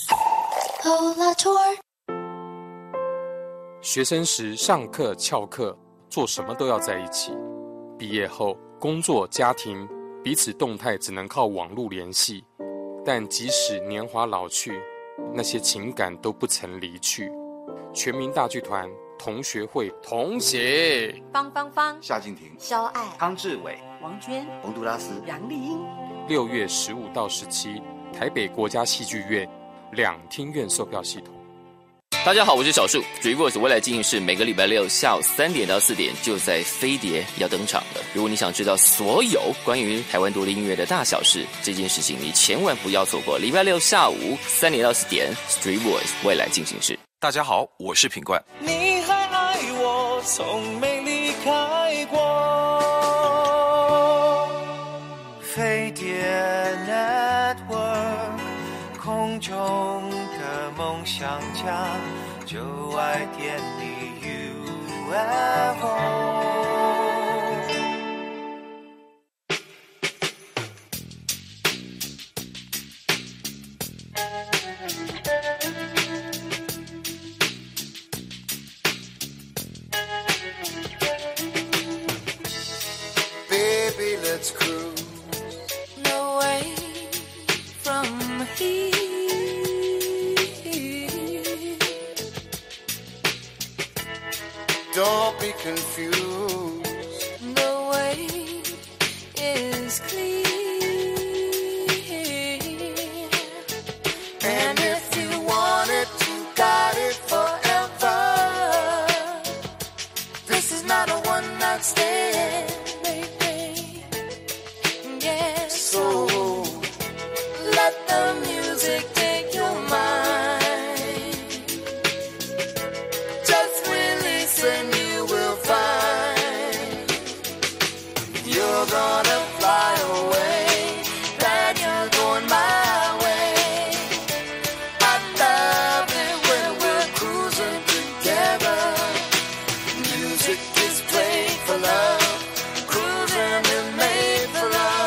[SPEAKER 21] 学生时上课翘课，做什么都要在一起。毕业后，工作、家庭彼此动态只能靠网络联系。但即使年华老去，那些情感都不曾离去。全民大剧团同学会同写，
[SPEAKER 22] 方芳芳、
[SPEAKER 24] 夏静婷、
[SPEAKER 22] 肖爱、
[SPEAKER 24] 康志伟、
[SPEAKER 22] 王娟、
[SPEAKER 24] 洪都拉斯、
[SPEAKER 22] 杨丽英。
[SPEAKER 21] 六月十五到十七，台北国家戏剧院两厅院售票系统。
[SPEAKER 25] 大家好，我是小树 ，DreamWorks 未来进行式每个礼拜六下午三点到四点就在飞碟要登场了。如果你想知道所有关于台湾独立音乐的大小事，这件事情你千万不要错过。礼拜六下午三点到四点 ，DreamWorks 未来进行式。
[SPEAKER 26] 大家好，我是品冠。
[SPEAKER 8] 你还爱我，从没离开过。飞碟中的梦想家，就爱点你 U F O。Baby, let's cruise
[SPEAKER 13] away from here.
[SPEAKER 8] Don't be confused.
[SPEAKER 13] The way is clear.
[SPEAKER 8] And if you want it, you got it forever. This is not a one night stand.
[SPEAKER 13] So let the music take your mind.
[SPEAKER 8] Just release and you will find you're gonna fly away, that you're going my way. I love it when we're cruising together. Music is played for love, cruising is made for love.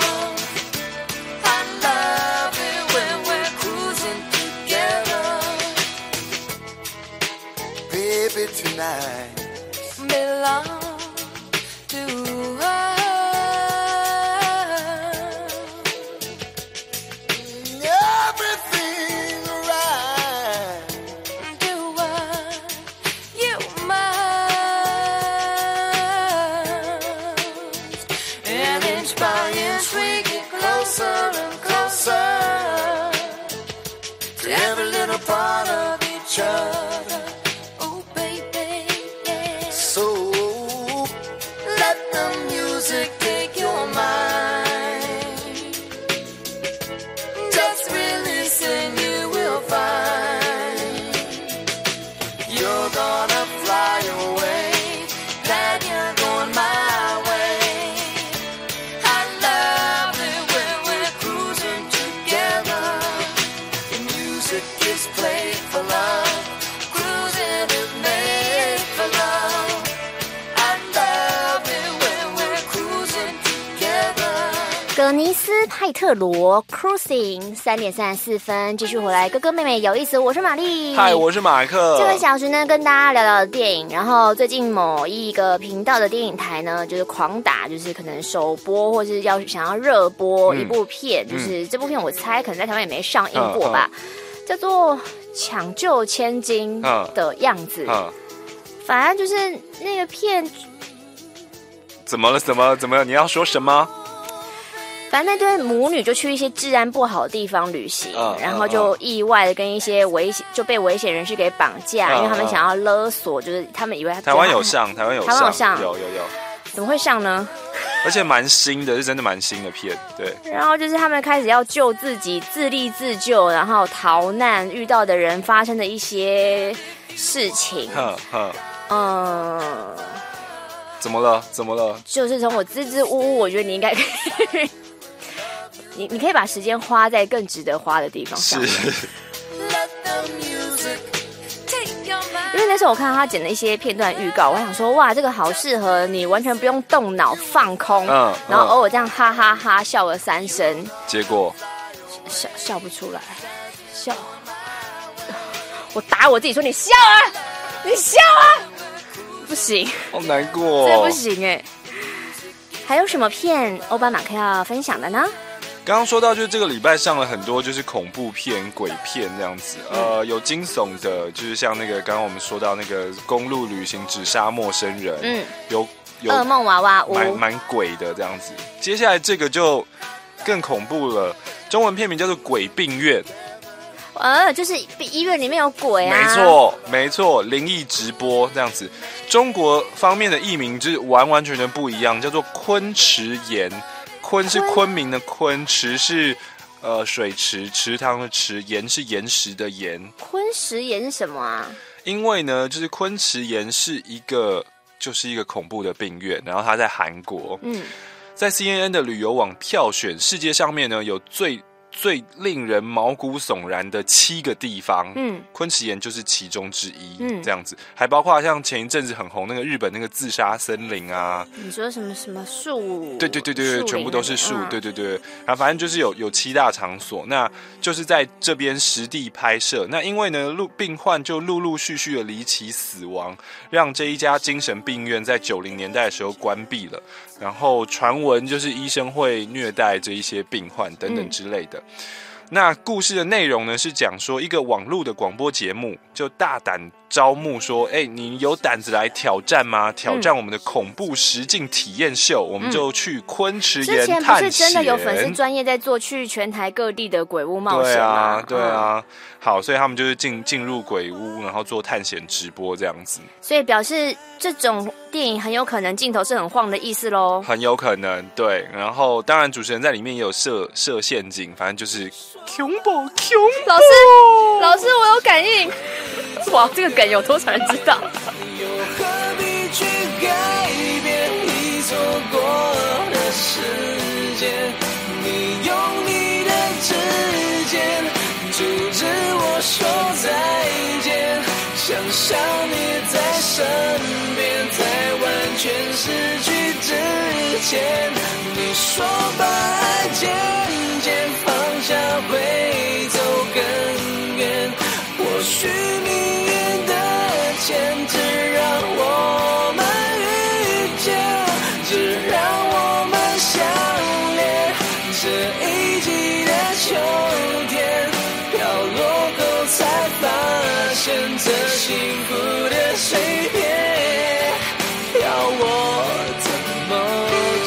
[SPEAKER 8] Baby, tonight
[SPEAKER 13] belong to us.
[SPEAKER 8] Everything right.
[SPEAKER 13] Do what you must.
[SPEAKER 8] And inch by inch we get closer and closer to every little part of each other. Take your mind. Just release and you will find you're gonna fly away, that you're going my way. I love it when we're cruising together. The music is played for love, cruising is made for love. I love it when we're cruising together.
[SPEAKER 11] 格尼斯派特罗 Cruising 三点三十四分，继续回来，哥哥妹妹有意思，我是玛丽，
[SPEAKER 12] 嗨，我是马克。
[SPEAKER 11] 这个小时呢，跟大家聊聊电影，然后最近某一个频道的电影台呢，就是狂打，就是可能首播或是要想要热播一部片，嗯、就是这部片我猜可能在台湾也没上映过吧，嗯嗯、叫做《抢救千金的样子》，嗯嗯、反正就是那个片。
[SPEAKER 12] 怎么了？怎么怎么了？你要说什么？
[SPEAKER 11] 反正那对母女就去一些治安不好的地方旅行，嗯、然后就意外的跟一些危险就被危险人士给绑架，嗯、因为他们想要勒索，就是他们以为他
[SPEAKER 12] 台湾有上，台湾有上，
[SPEAKER 11] 台湾有上，
[SPEAKER 12] 有有有，
[SPEAKER 11] 怎么会上呢？
[SPEAKER 12] 而且蛮新的，是真的蛮新的片，对。
[SPEAKER 11] 然后就是他们开始要救自己，自立自救，然后逃难遇到的人发生的一些事情，
[SPEAKER 12] 哼哼，
[SPEAKER 11] 嗯。
[SPEAKER 12] 怎么了？怎么了？
[SPEAKER 11] 就是从我支支吾吾，我觉得你应该可以，你你可以把时间花在更值得花的地方上面。是。因为那时候我看到他剪的一些片段预告，我想说哇，这个好适合你，完全不用动脑，放空，嗯，然后偶尔这样哈哈哈哈笑了三声。
[SPEAKER 12] 结果
[SPEAKER 11] 笑笑不出来，笑，我打我自己说你笑啊，你笑啊。不行，
[SPEAKER 12] 好难过、哦，
[SPEAKER 11] 这不行哎。还有什么片欧巴马克要分享的呢？
[SPEAKER 12] 刚刚说到，就是这个礼拜上了很多就是恐怖片、鬼片这样子，嗯、呃，有惊悚的，就是像那个刚刚我们说到那个公路旅行只杀陌生人，嗯，有有
[SPEAKER 11] 噩梦娃娃屋，
[SPEAKER 12] 蛮蛮鬼的这样子。接下来这个就更恐怖了，中文片名叫做《鬼病院》。
[SPEAKER 11] 呃，就是医院里面有鬼啊！
[SPEAKER 12] 没错，没错，灵异直播这样子。中国方面的译名就是完完全全不一样，叫做昆池岩。昆是昆明的昆，池是呃水池、池塘的池，岩是岩石的岩。
[SPEAKER 11] 昆池岩是什么啊？
[SPEAKER 12] 因为呢，就是昆池岩是一个就是一个恐怖的病院，然后它在韩国。嗯，在 C N N 的旅游网票选世界上面呢有最最令人毛骨悚然的七个地方，
[SPEAKER 11] 嗯，
[SPEAKER 12] 昆池岩就是其中之一，
[SPEAKER 11] 嗯，
[SPEAKER 12] 这样子，还包括像前一阵子很红那个日本那个自杀森林啊，
[SPEAKER 11] 你说什么什么树？
[SPEAKER 12] 对对对对对，全部都是树，
[SPEAKER 11] 嗯、
[SPEAKER 12] 对对对，然后反正就是有有七大场所，那就是在这边实地拍摄。那因为呢，陆病患就陆陆续续的离奇死亡，让这一家精神病院在九零年代的时候关闭了。然后传闻就是医生会虐待这一些病患等等之类的。嗯，那故事的内容呢，是讲说一个网络的广播节目就大胆招募说，哎、欸，你有胆子来挑战吗？挑战我们的恐怖实境体验秀，嗯、我们就去昆池岩探险。之前不是
[SPEAKER 11] 真的有粉丝专业在做去全台各地的鬼屋冒险吗？
[SPEAKER 12] 对啊，对啊。嗯，好，所以他们就是进进入鬼屋，然后做探险直播这样子。
[SPEAKER 11] 所以表示这种电影很有可能镜头是很晃的意思咯。
[SPEAKER 12] 很有可能，对。然后当然主持人在里面也有设设陷阱，反正就是恐怖恐怖。
[SPEAKER 11] 老师，老师，我有感应。哇，这个梗有多少人知道？
[SPEAKER 8] 又何必去改变已错过的时间？你用你的指尖阻止我说再见，想象你在身边，在完全失去之前，你说把爱渐渐放下会走更远，或许命运的牵制让我们遇见，只让我们相恋，这一季的秋天飘落后才发现，这幸福的碎片要我怎么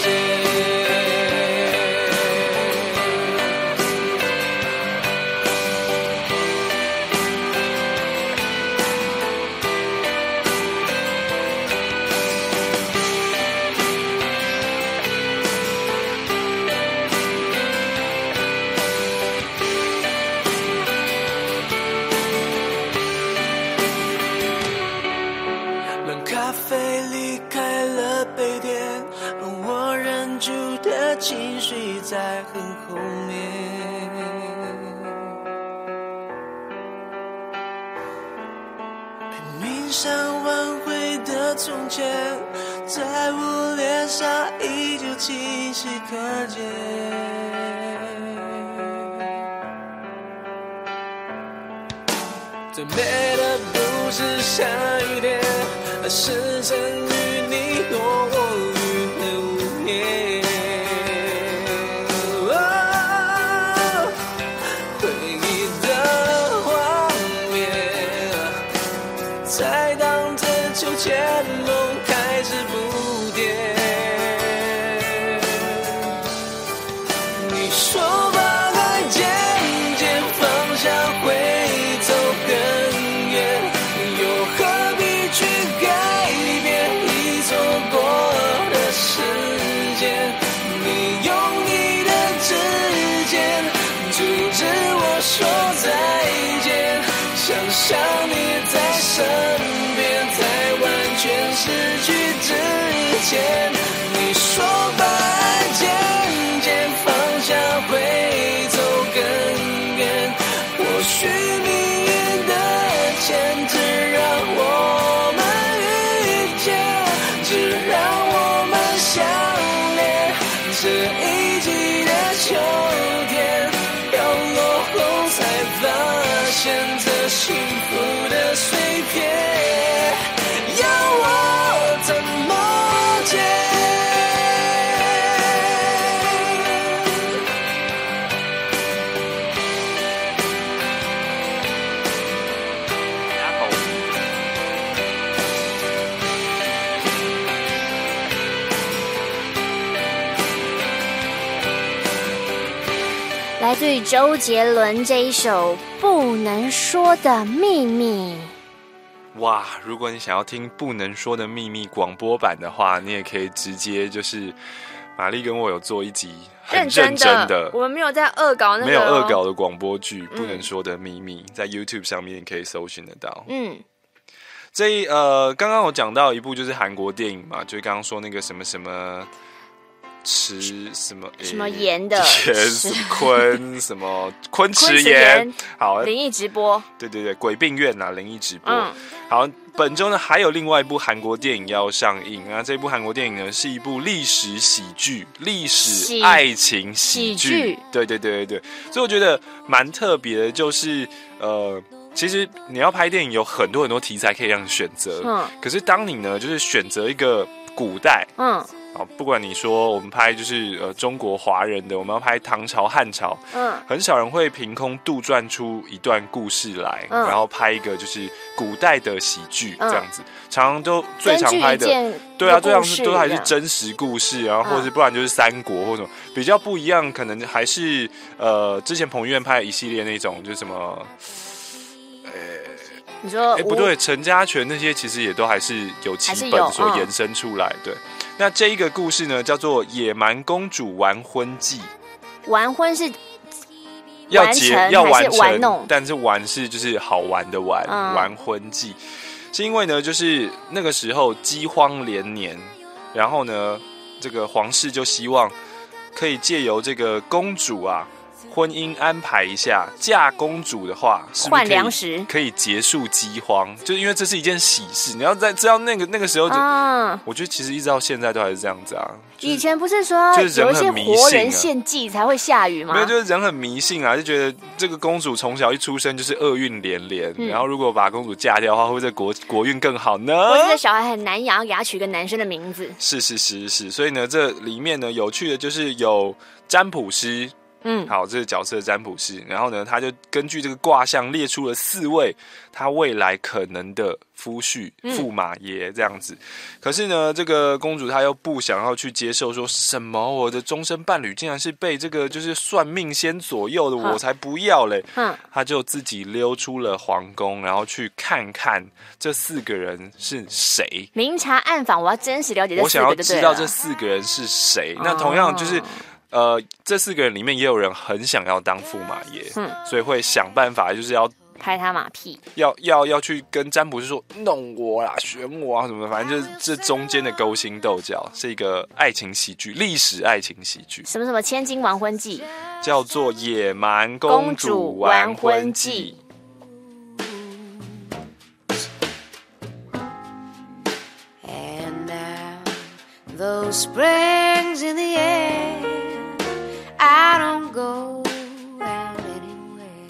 [SPEAKER 8] 情绪在很后面，拼命想挽回的从前，在我脸上依旧清晰可见。最美的不是下雨天，而是曾与你躲过雨的午夜。秋千梦开始不跌，你说把爱渐渐放下会走更远，又何必去改变已错过的时间？你用你的指尖阻止我说再见，想象你在身边，全失去之前，你说把爱渐渐放下会走更远，或许命运的牵制让我们遇见，只让我们相恋，这一季的秋天飘落后才发现，这幸福的碎片要我怎么接？
[SPEAKER 11] 来自于周杰伦这一首《不能说的秘密》。
[SPEAKER 12] 哇，如果你想要听不能说的秘密广播版的话，你也可以直接就是玛丽跟我有做一集很认真 的,
[SPEAKER 11] 认真的我们没有在恶搞那个、哦、
[SPEAKER 12] 没有恶搞的广播剧《不能说的秘密》嗯，在 YouTube 上面也可以搜寻得到。嗯，这一呃，刚刚我讲到一部就是韩国电影嘛，就是刚刚说那个什么什么池什么
[SPEAKER 11] 什么岩的
[SPEAKER 12] 岩什么昆什么昆池岩，好，
[SPEAKER 11] 灵异直播，
[SPEAKER 12] 对对对，鬼病院啊，灵异直播。
[SPEAKER 11] 嗯，
[SPEAKER 12] 好，本周呢还有另外一部韩国电影要上映啊，这部韩国电影呢是一部历史喜剧、历史爱情喜剧，喜剧对对对对对，所以我觉得蛮特别的，就是呃。其实你要拍电影有很多很多题材可以让你选择，嗯，可是当你呢就是选择一个古代，嗯，啊，不管你说我们拍就是呃中国华人的，我们要拍唐朝汉朝，嗯，很少人会凭空杜撰出一段故事来，嗯，然后拍一个就是古代的喜剧这样子，嗯，常常都最常拍的，对啊，这样都还是真实故事，然后或者不然就是三国或什么比较不一样，可能还是呃之前彭于晏拍的一系列那种就是什么。
[SPEAKER 11] 你说
[SPEAKER 12] 哎，不对，陈家全那些其实也都还是有几本所延伸出来。对，那这一个故事呢，叫做《野蛮公主完婚记》。
[SPEAKER 11] 完婚是
[SPEAKER 12] 要结要完成，
[SPEAKER 11] 玩弄
[SPEAKER 12] 但是玩是就是好玩的玩。嗯、完婚记是因为呢，就是那个时候饥荒连年，然后呢，这个皇室就希望可以借由这个公主啊。婚姻安排一下，嫁公主的话，是不是
[SPEAKER 11] 换粮食
[SPEAKER 12] 可以结束饥荒？就是因为这是一件喜事，你要在知道那个那个时候就，嗯，我觉得其实一直到现在都还是这样子啊。
[SPEAKER 11] 就是、以前不是说就是有一些活人献祭才会下雨吗？
[SPEAKER 12] 没有，就是人很迷信啊，就觉得这个公主从小一出生就是厄运连连，嗯、然后如果把公主嫁掉的话，会不会国国运更好呢？
[SPEAKER 11] 或者这小孩很难养，要给他取个男生的名字。
[SPEAKER 12] 是是是是，所以呢，这里面呢有趣的就是有占卜师。嗯，好，这是角色占卜师，然后呢，他就根据这个卦象列出了四位他未来可能的夫婿、驸马爷这样子。可是呢，这个公主她又不想要去接受，说什么我的终身伴侣竟然是被这个就是算命先左右的，我才不要嘞。嗯，她就自己溜出了皇宫，然后去看看这四个人是谁。
[SPEAKER 11] 明察暗访，我要真实了解这四个，
[SPEAKER 12] 我想要知道这四个人是谁。那同样就是。呃，这四个人里面也有人很想要当驸马爷，嗯，所以会想办法，就是要
[SPEAKER 11] 拍他马屁，
[SPEAKER 12] 要要要去跟占卜师说弄我啦、选我啊什么的，反正就是这中间的勾心斗角，是一个爱情喜剧，历史爱情喜剧。
[SPEAKER 11] 什么什么千金完婚记，
[SPEAKER 12] 叫做《野蛮公主完婚记》。
[SPEAKER 13] And now those springs in the air.I don't go out anywhere.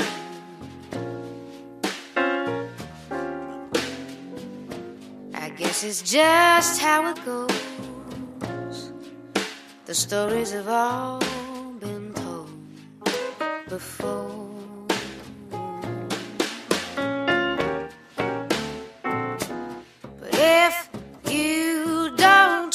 [SPEAKER 13] I guess it's just how it goes. The stories have all been told before. But if you don't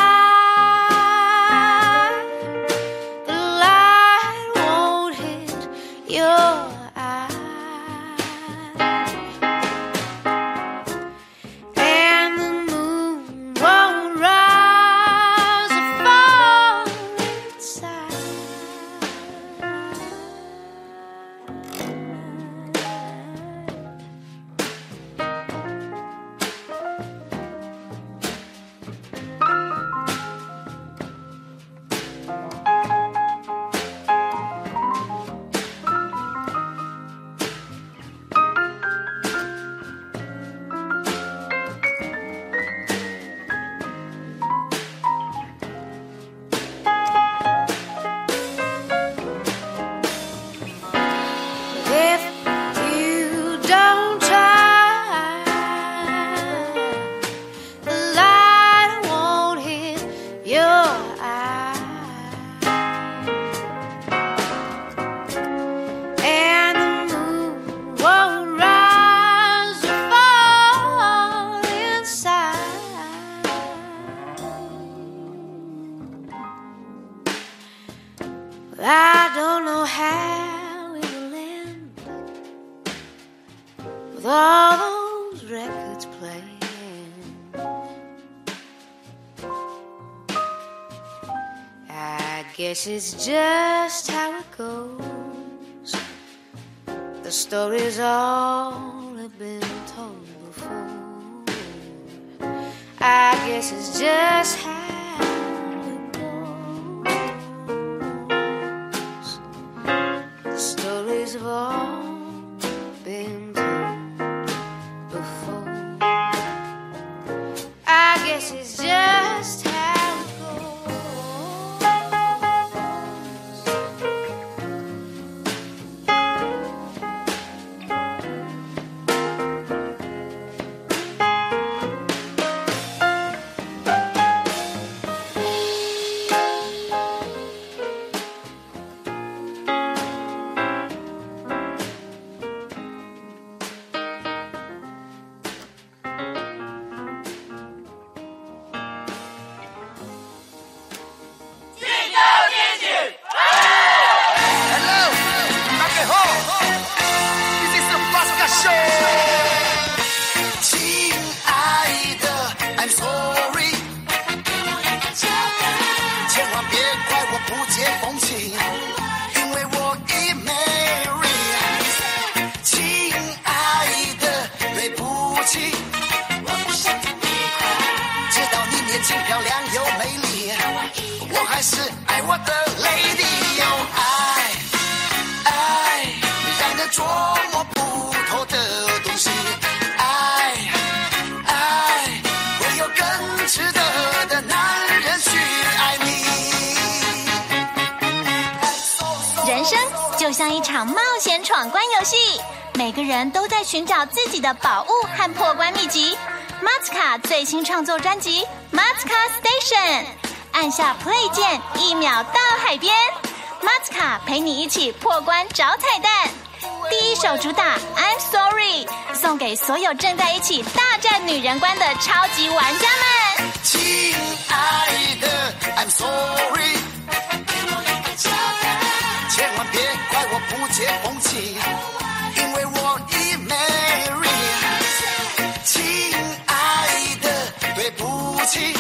[SPEAKER 13] try.I don't know how it will end with all those records playing. I guess it's just how it goes. The stories all have been told before. I guess it's just how it goes.
[SPEAKER 8] 风起，因为我已 marry。 亲爱的，对不起，知道你年轻漂亮又美丽，我还是爱我的 lady。 有爱爱让人捉摸不透的东西，爱爱会有更值得的男人去爱你。
[SPEAKER 20] 人生就像一场冒险闯关游戏，每个人都在寻找自己的宝物和破关秘籍。马斯卡最新创作专辑《马斯卡 Station》，按下 Play 键，一秒到海边。马斯卡陪你一起破关找彩蛋。第一首主打《I'm Sorry》送给所有正在一起大战女人关的超级玩家们。
[SPEAKER 8] 亲爱的 I'm sorry， 千万别怪我不解风情，因为我已 marry。 亲爱的对不起，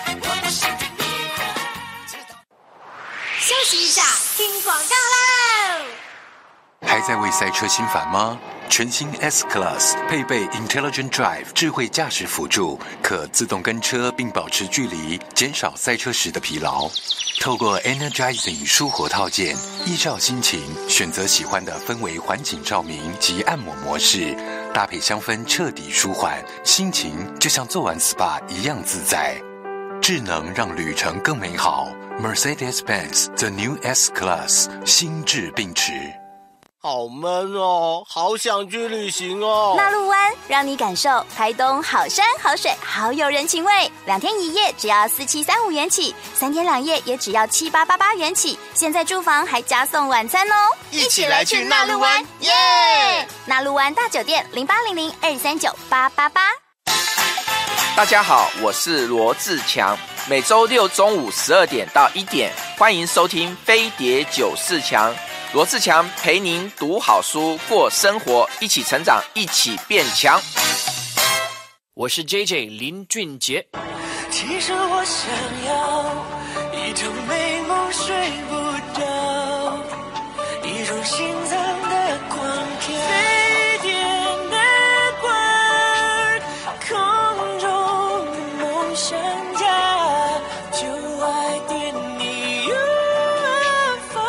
[SPEAKER 20] 休息一下，听广告喽。
[SPEAKER 3] 还在为塞车心烦吗？全新 S-Class 配备 Intelligent Drive 智慧驾驶辅助，可自动跟车并保持距离，减少塞车时的疲劳。透过 Energizing 舒活套件，依照心情选择喜欢的氛围环境照明及按摩模式，搭配香氛彻底舒缓，心情就像做完 S P A 一样自在。智能让旅程更美好。Mercedes-Benz The New S-Class 心智并驰。
[SPEAKER 6] 好闷哦，好想去旅行哦。
[SPEAKER 20] 纳陆湾让你感受台东好山好水好有人情味，两天一夜只要四七三五元起，三天两夜也只要七八八八元起。现在住房还加送晚餐哦，
[SPEAKER 6] 一起来去纳陆湾，耶！
[SPEAKER 20] 纳陆湾大酒店零八零零二三九八八八。
[SPEAKER 9] 大家好，我是罗志强，每周六中午十二点到一点，欢迎收听飞碟九四强。罗志强陪您读好书，过生活，一起成长，一起变强。
[SPEAKER 1] 我是 J J 林俊杰。
[SPEAKER 10] 其实我想要一场美梦睡不着，一种心脏的狂跳，飞碟 Network， 空中的梦想家，就爱点你 U F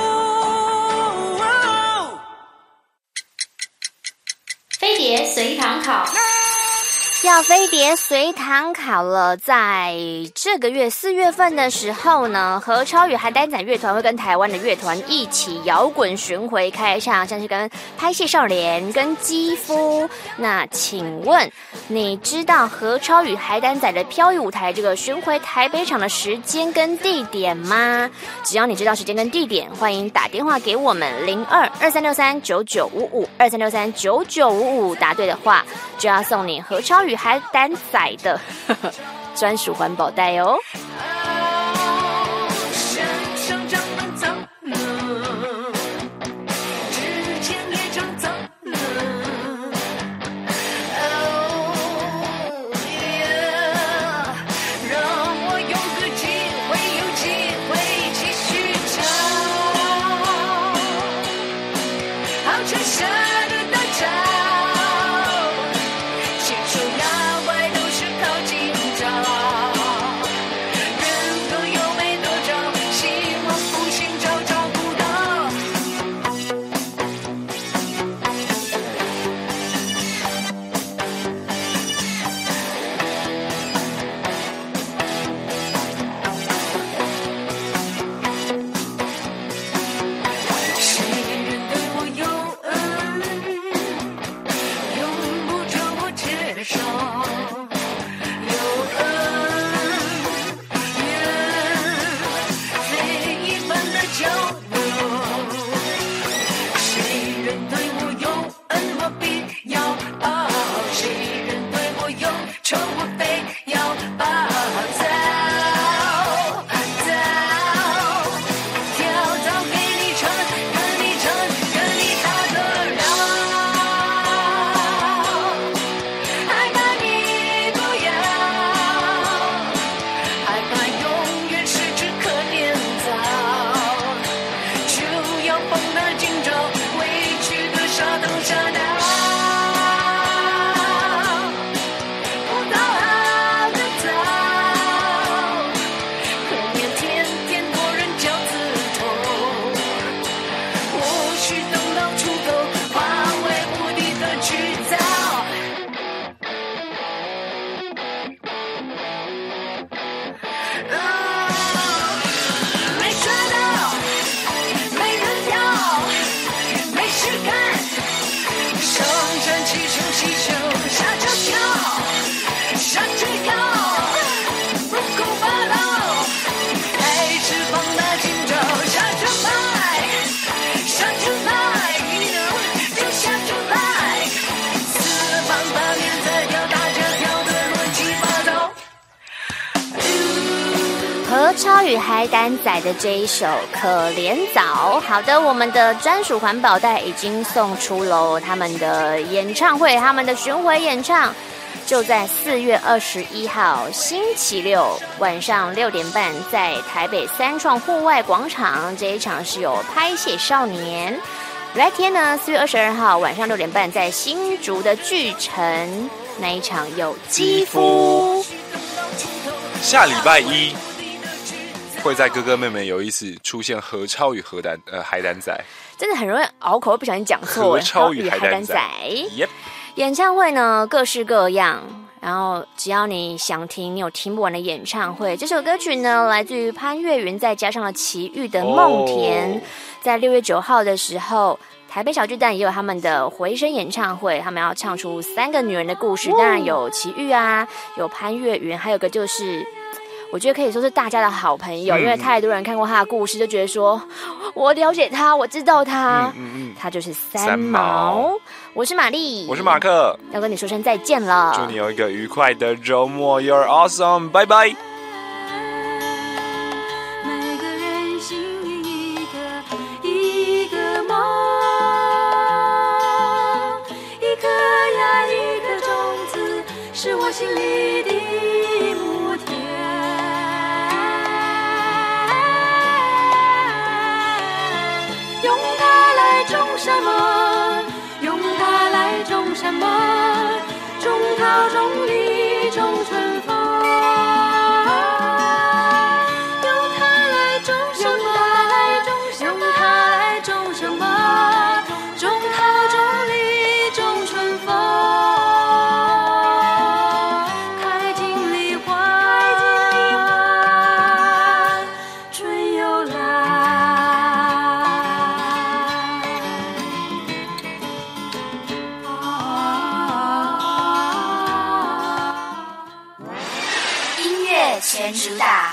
[SPEAKER 10] O。
[SPEAKER 2] 飞碟随堂考。
[SPEAKER 11] 要飞碟随堂考了，在这个月四月份的时候呢，何超与海胆仔乐团会跟台湾的乐团一起摇滚巡回开唱，像是跟拍戏少年、跟肌肤。那请问你知道何超与海胆仔的飘逸舞台这个巡回台北场的时间跟地点吗？只要你知道时间跟地点，欢迎打电话给我们零二二三六三九九五五二三六三九九五五，答对的话就要送你何超与海胆仔的专属环保袋哦。
[SPEAKER 10] 人
[SPEAKER 11] 与海胆仔的这一首《可怜藻》。好的，我们的专属环保袋已经送出喽，他们的演唱会，他们的巡回演唱。就在四月二十一号星期六晚上六点半，在台北三创户外广场，这一场是有拍写少年。礼拜天呢，四月二十二号晚上六点半，在新竹的巨城那一场有肌肤。
[SPEAKER 12] 下礼拜一会在哥哥妹妹有意思出现何超与何胆呃海胆仔，
[SPEAKER 11] 真的很容易拗口，不小心讲错。
[SPEAKER 12] 何超与海胆仔。Yep。
[SPEAKER 11] 演唱会呢各式各样，然后只要你想听，你有听不完的演唱会。这首歌曲呢来自于潘越云，再加上了齐豫的《梦田》。Oh. 在六月九号的时候，台北小巨蛋也有他们的回声演唱会，他们要唱出三个女人的故事。当然有齐豫啊，有潘越云，还有个就是我觉得可以说是大家的好朋友，嗯、因为太多人看过他的故事，就觉得说我了解他，我知道他，嗯嗯嗯、他就是三毛。我是玛丽，
[SPEAKER 12] 我是马克，
[SPEAKER 11] 要跟你说声再见了。
[SPEAKER 12] 祝你有一个愉快的周末 ，You're awesome， 拜拜。
[SPEAKER 13] 每个人心里一个一个梦，一颗呀一颗种子，是我心里的母田。用它来种什么？用它来种什么？种桃，种李，种春风。用它来种什么？用它来种什么？种桃，种李，种春风。开尽梨花，春又来。
[SPEAKER 20] 全主打。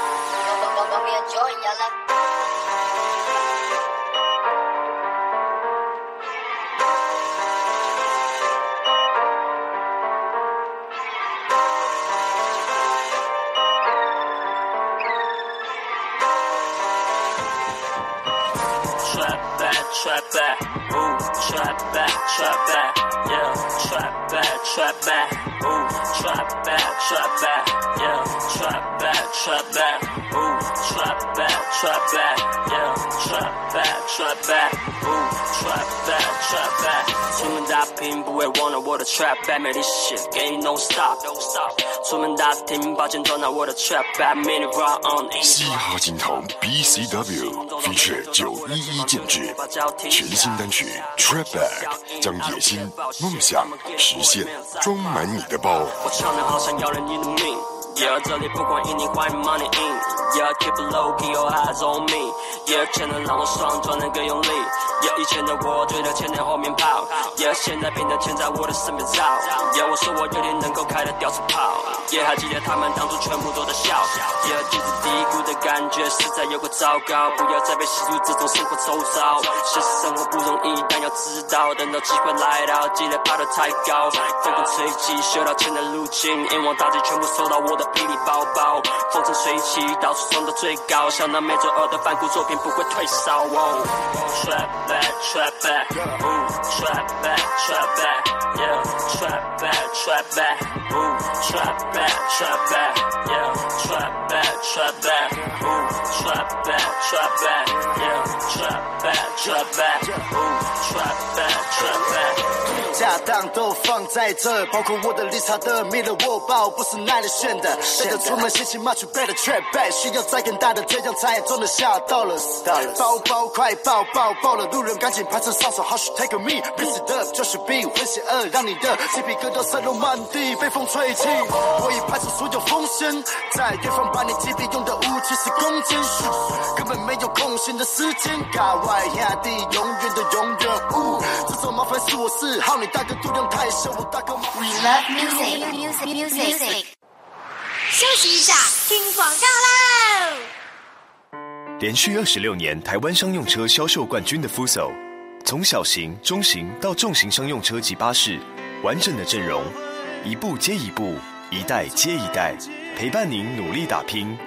[SPEAKER 5] Trap back, trap back, ooh, trap back, trap back, yeah, trap back, trap back, ooh, trap back, trap back, yeah, trap back, trap back, ooh, trap back, trap back, yeah, trap back, trap back, ooh, trap back, trap back。出门打拼不会忘了我的 trap back， 美丽是 shit， 给你 no stop， no stop。出门打听，抱歉抓拿我的 trap back，mini rock on。
[SPEAKER 7] 嘻哈金堂 B C W。feature 九一一建制，全新单曲 Trap Back 将野心、梦想实现，装满你的包。
[SPEAKER 5] 我唱得好像要人你的命 ，Yeah， 这里不管赢你欢迎 money in，Yeah， keep it low， keep your eyes on me，Yeah， 钱能让我爽，赚能更用力。Yeah， 以前的我追着钱在后面跑 ，Yeah， 现在拼的钱在我的身边造 ，Yeah， 我说我有点能够开得掉车炮 ，Yeah， 还记得他们当初全部都在笑 ，Yeah， 低着低谷的感觉实在有个糟糕，不要再被吸入这种生活周遭。现实生活不容易，但要知道，等到机会来到，记得爬得太高。风风吹起，嗅到钱的入侵，眼望大地全部收到我的霹雳包包。风尘吹起，到处冲到最高，像那每周二的反骨作品不会退烧。哦 Trap back, trap back, ooh, trap back, trap back, yeah, trap back, trap back, ooh, trap back, trap back, yeah, trap back, trap back, ooh, trap back, trap back, yeah, trap back, trap back, ooh, trap back, trap back。
[SPEAKER 6] 家当都放在这，包括我的理查德、米勒沃包，不是耐得炫的。带着出门先起码准备的 trap back， 需要再更大的倔强才装得下 dollars。包包快爆爆爆了，路人赶紧排成上手 ，How should take me？ Mix it up 就是 B， 很邪恶，让你的鸡皮疙瘩散落满地，被风吹起。我已排除所有风险，在远方把你击毙用的武器是弓箭，根本没有空闲的时间。嘎外兄弟，永远的永远。呜，这种麻烦是我嗜好，你大哥度量太小，我大哥。
[SPEAKER 20] We love music, music, music, music。休息一下，听广告喽。
[SPEAKER 17] 连续二十六年台湾商用车销售冠军的 Fuso， 从小型、中型到重型商用车及巴士，完整的阵容，一步接一步，一代接一代，陪伴您努力打拼。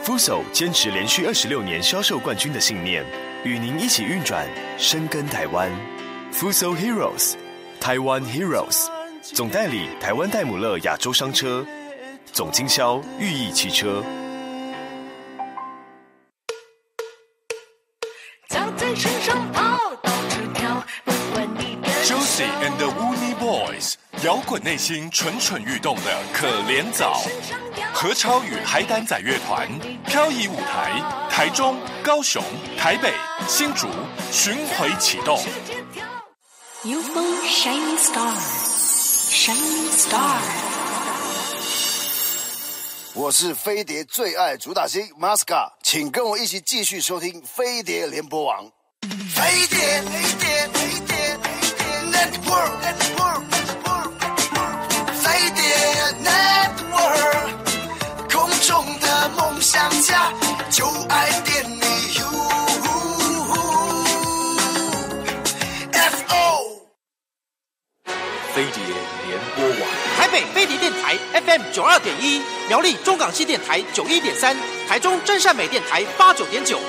[SPEAKER 17] Fuso 坚持连续二十六年销售冠军的信念，与您一起运转，深耕台湾。Fuso Heroes， 台湾 Heroes， 总代理台湾戴姆勒亚洲商车，总经销裕益汽车。
[SPEAKER 15] Josie and the Woony Boys， 摇滚内心蠢蠢欲动的可怜枣。何超与海胆仔乐团漂移舞台，台中、高雄、台北、新竹巡回启动。
[SPEAKER 2] U F O Shining Star Shining Star，
[SPEAKER 6] 我是飞碟最爱主打星 Masca， 请跟我一起继续收听飞碟联播网。飞碟，飞碟，飞碟 ，Network Network Network， 飞碟 Network， 空中的梦想家，就爱点你 U。F O。
[SPEAKER 14] 飞碟联播网，
[SPEAKER 16] 台北飞碟电台 F M 九二点一，苗栗中港西电台九一点三，台中真善美电台八九点九。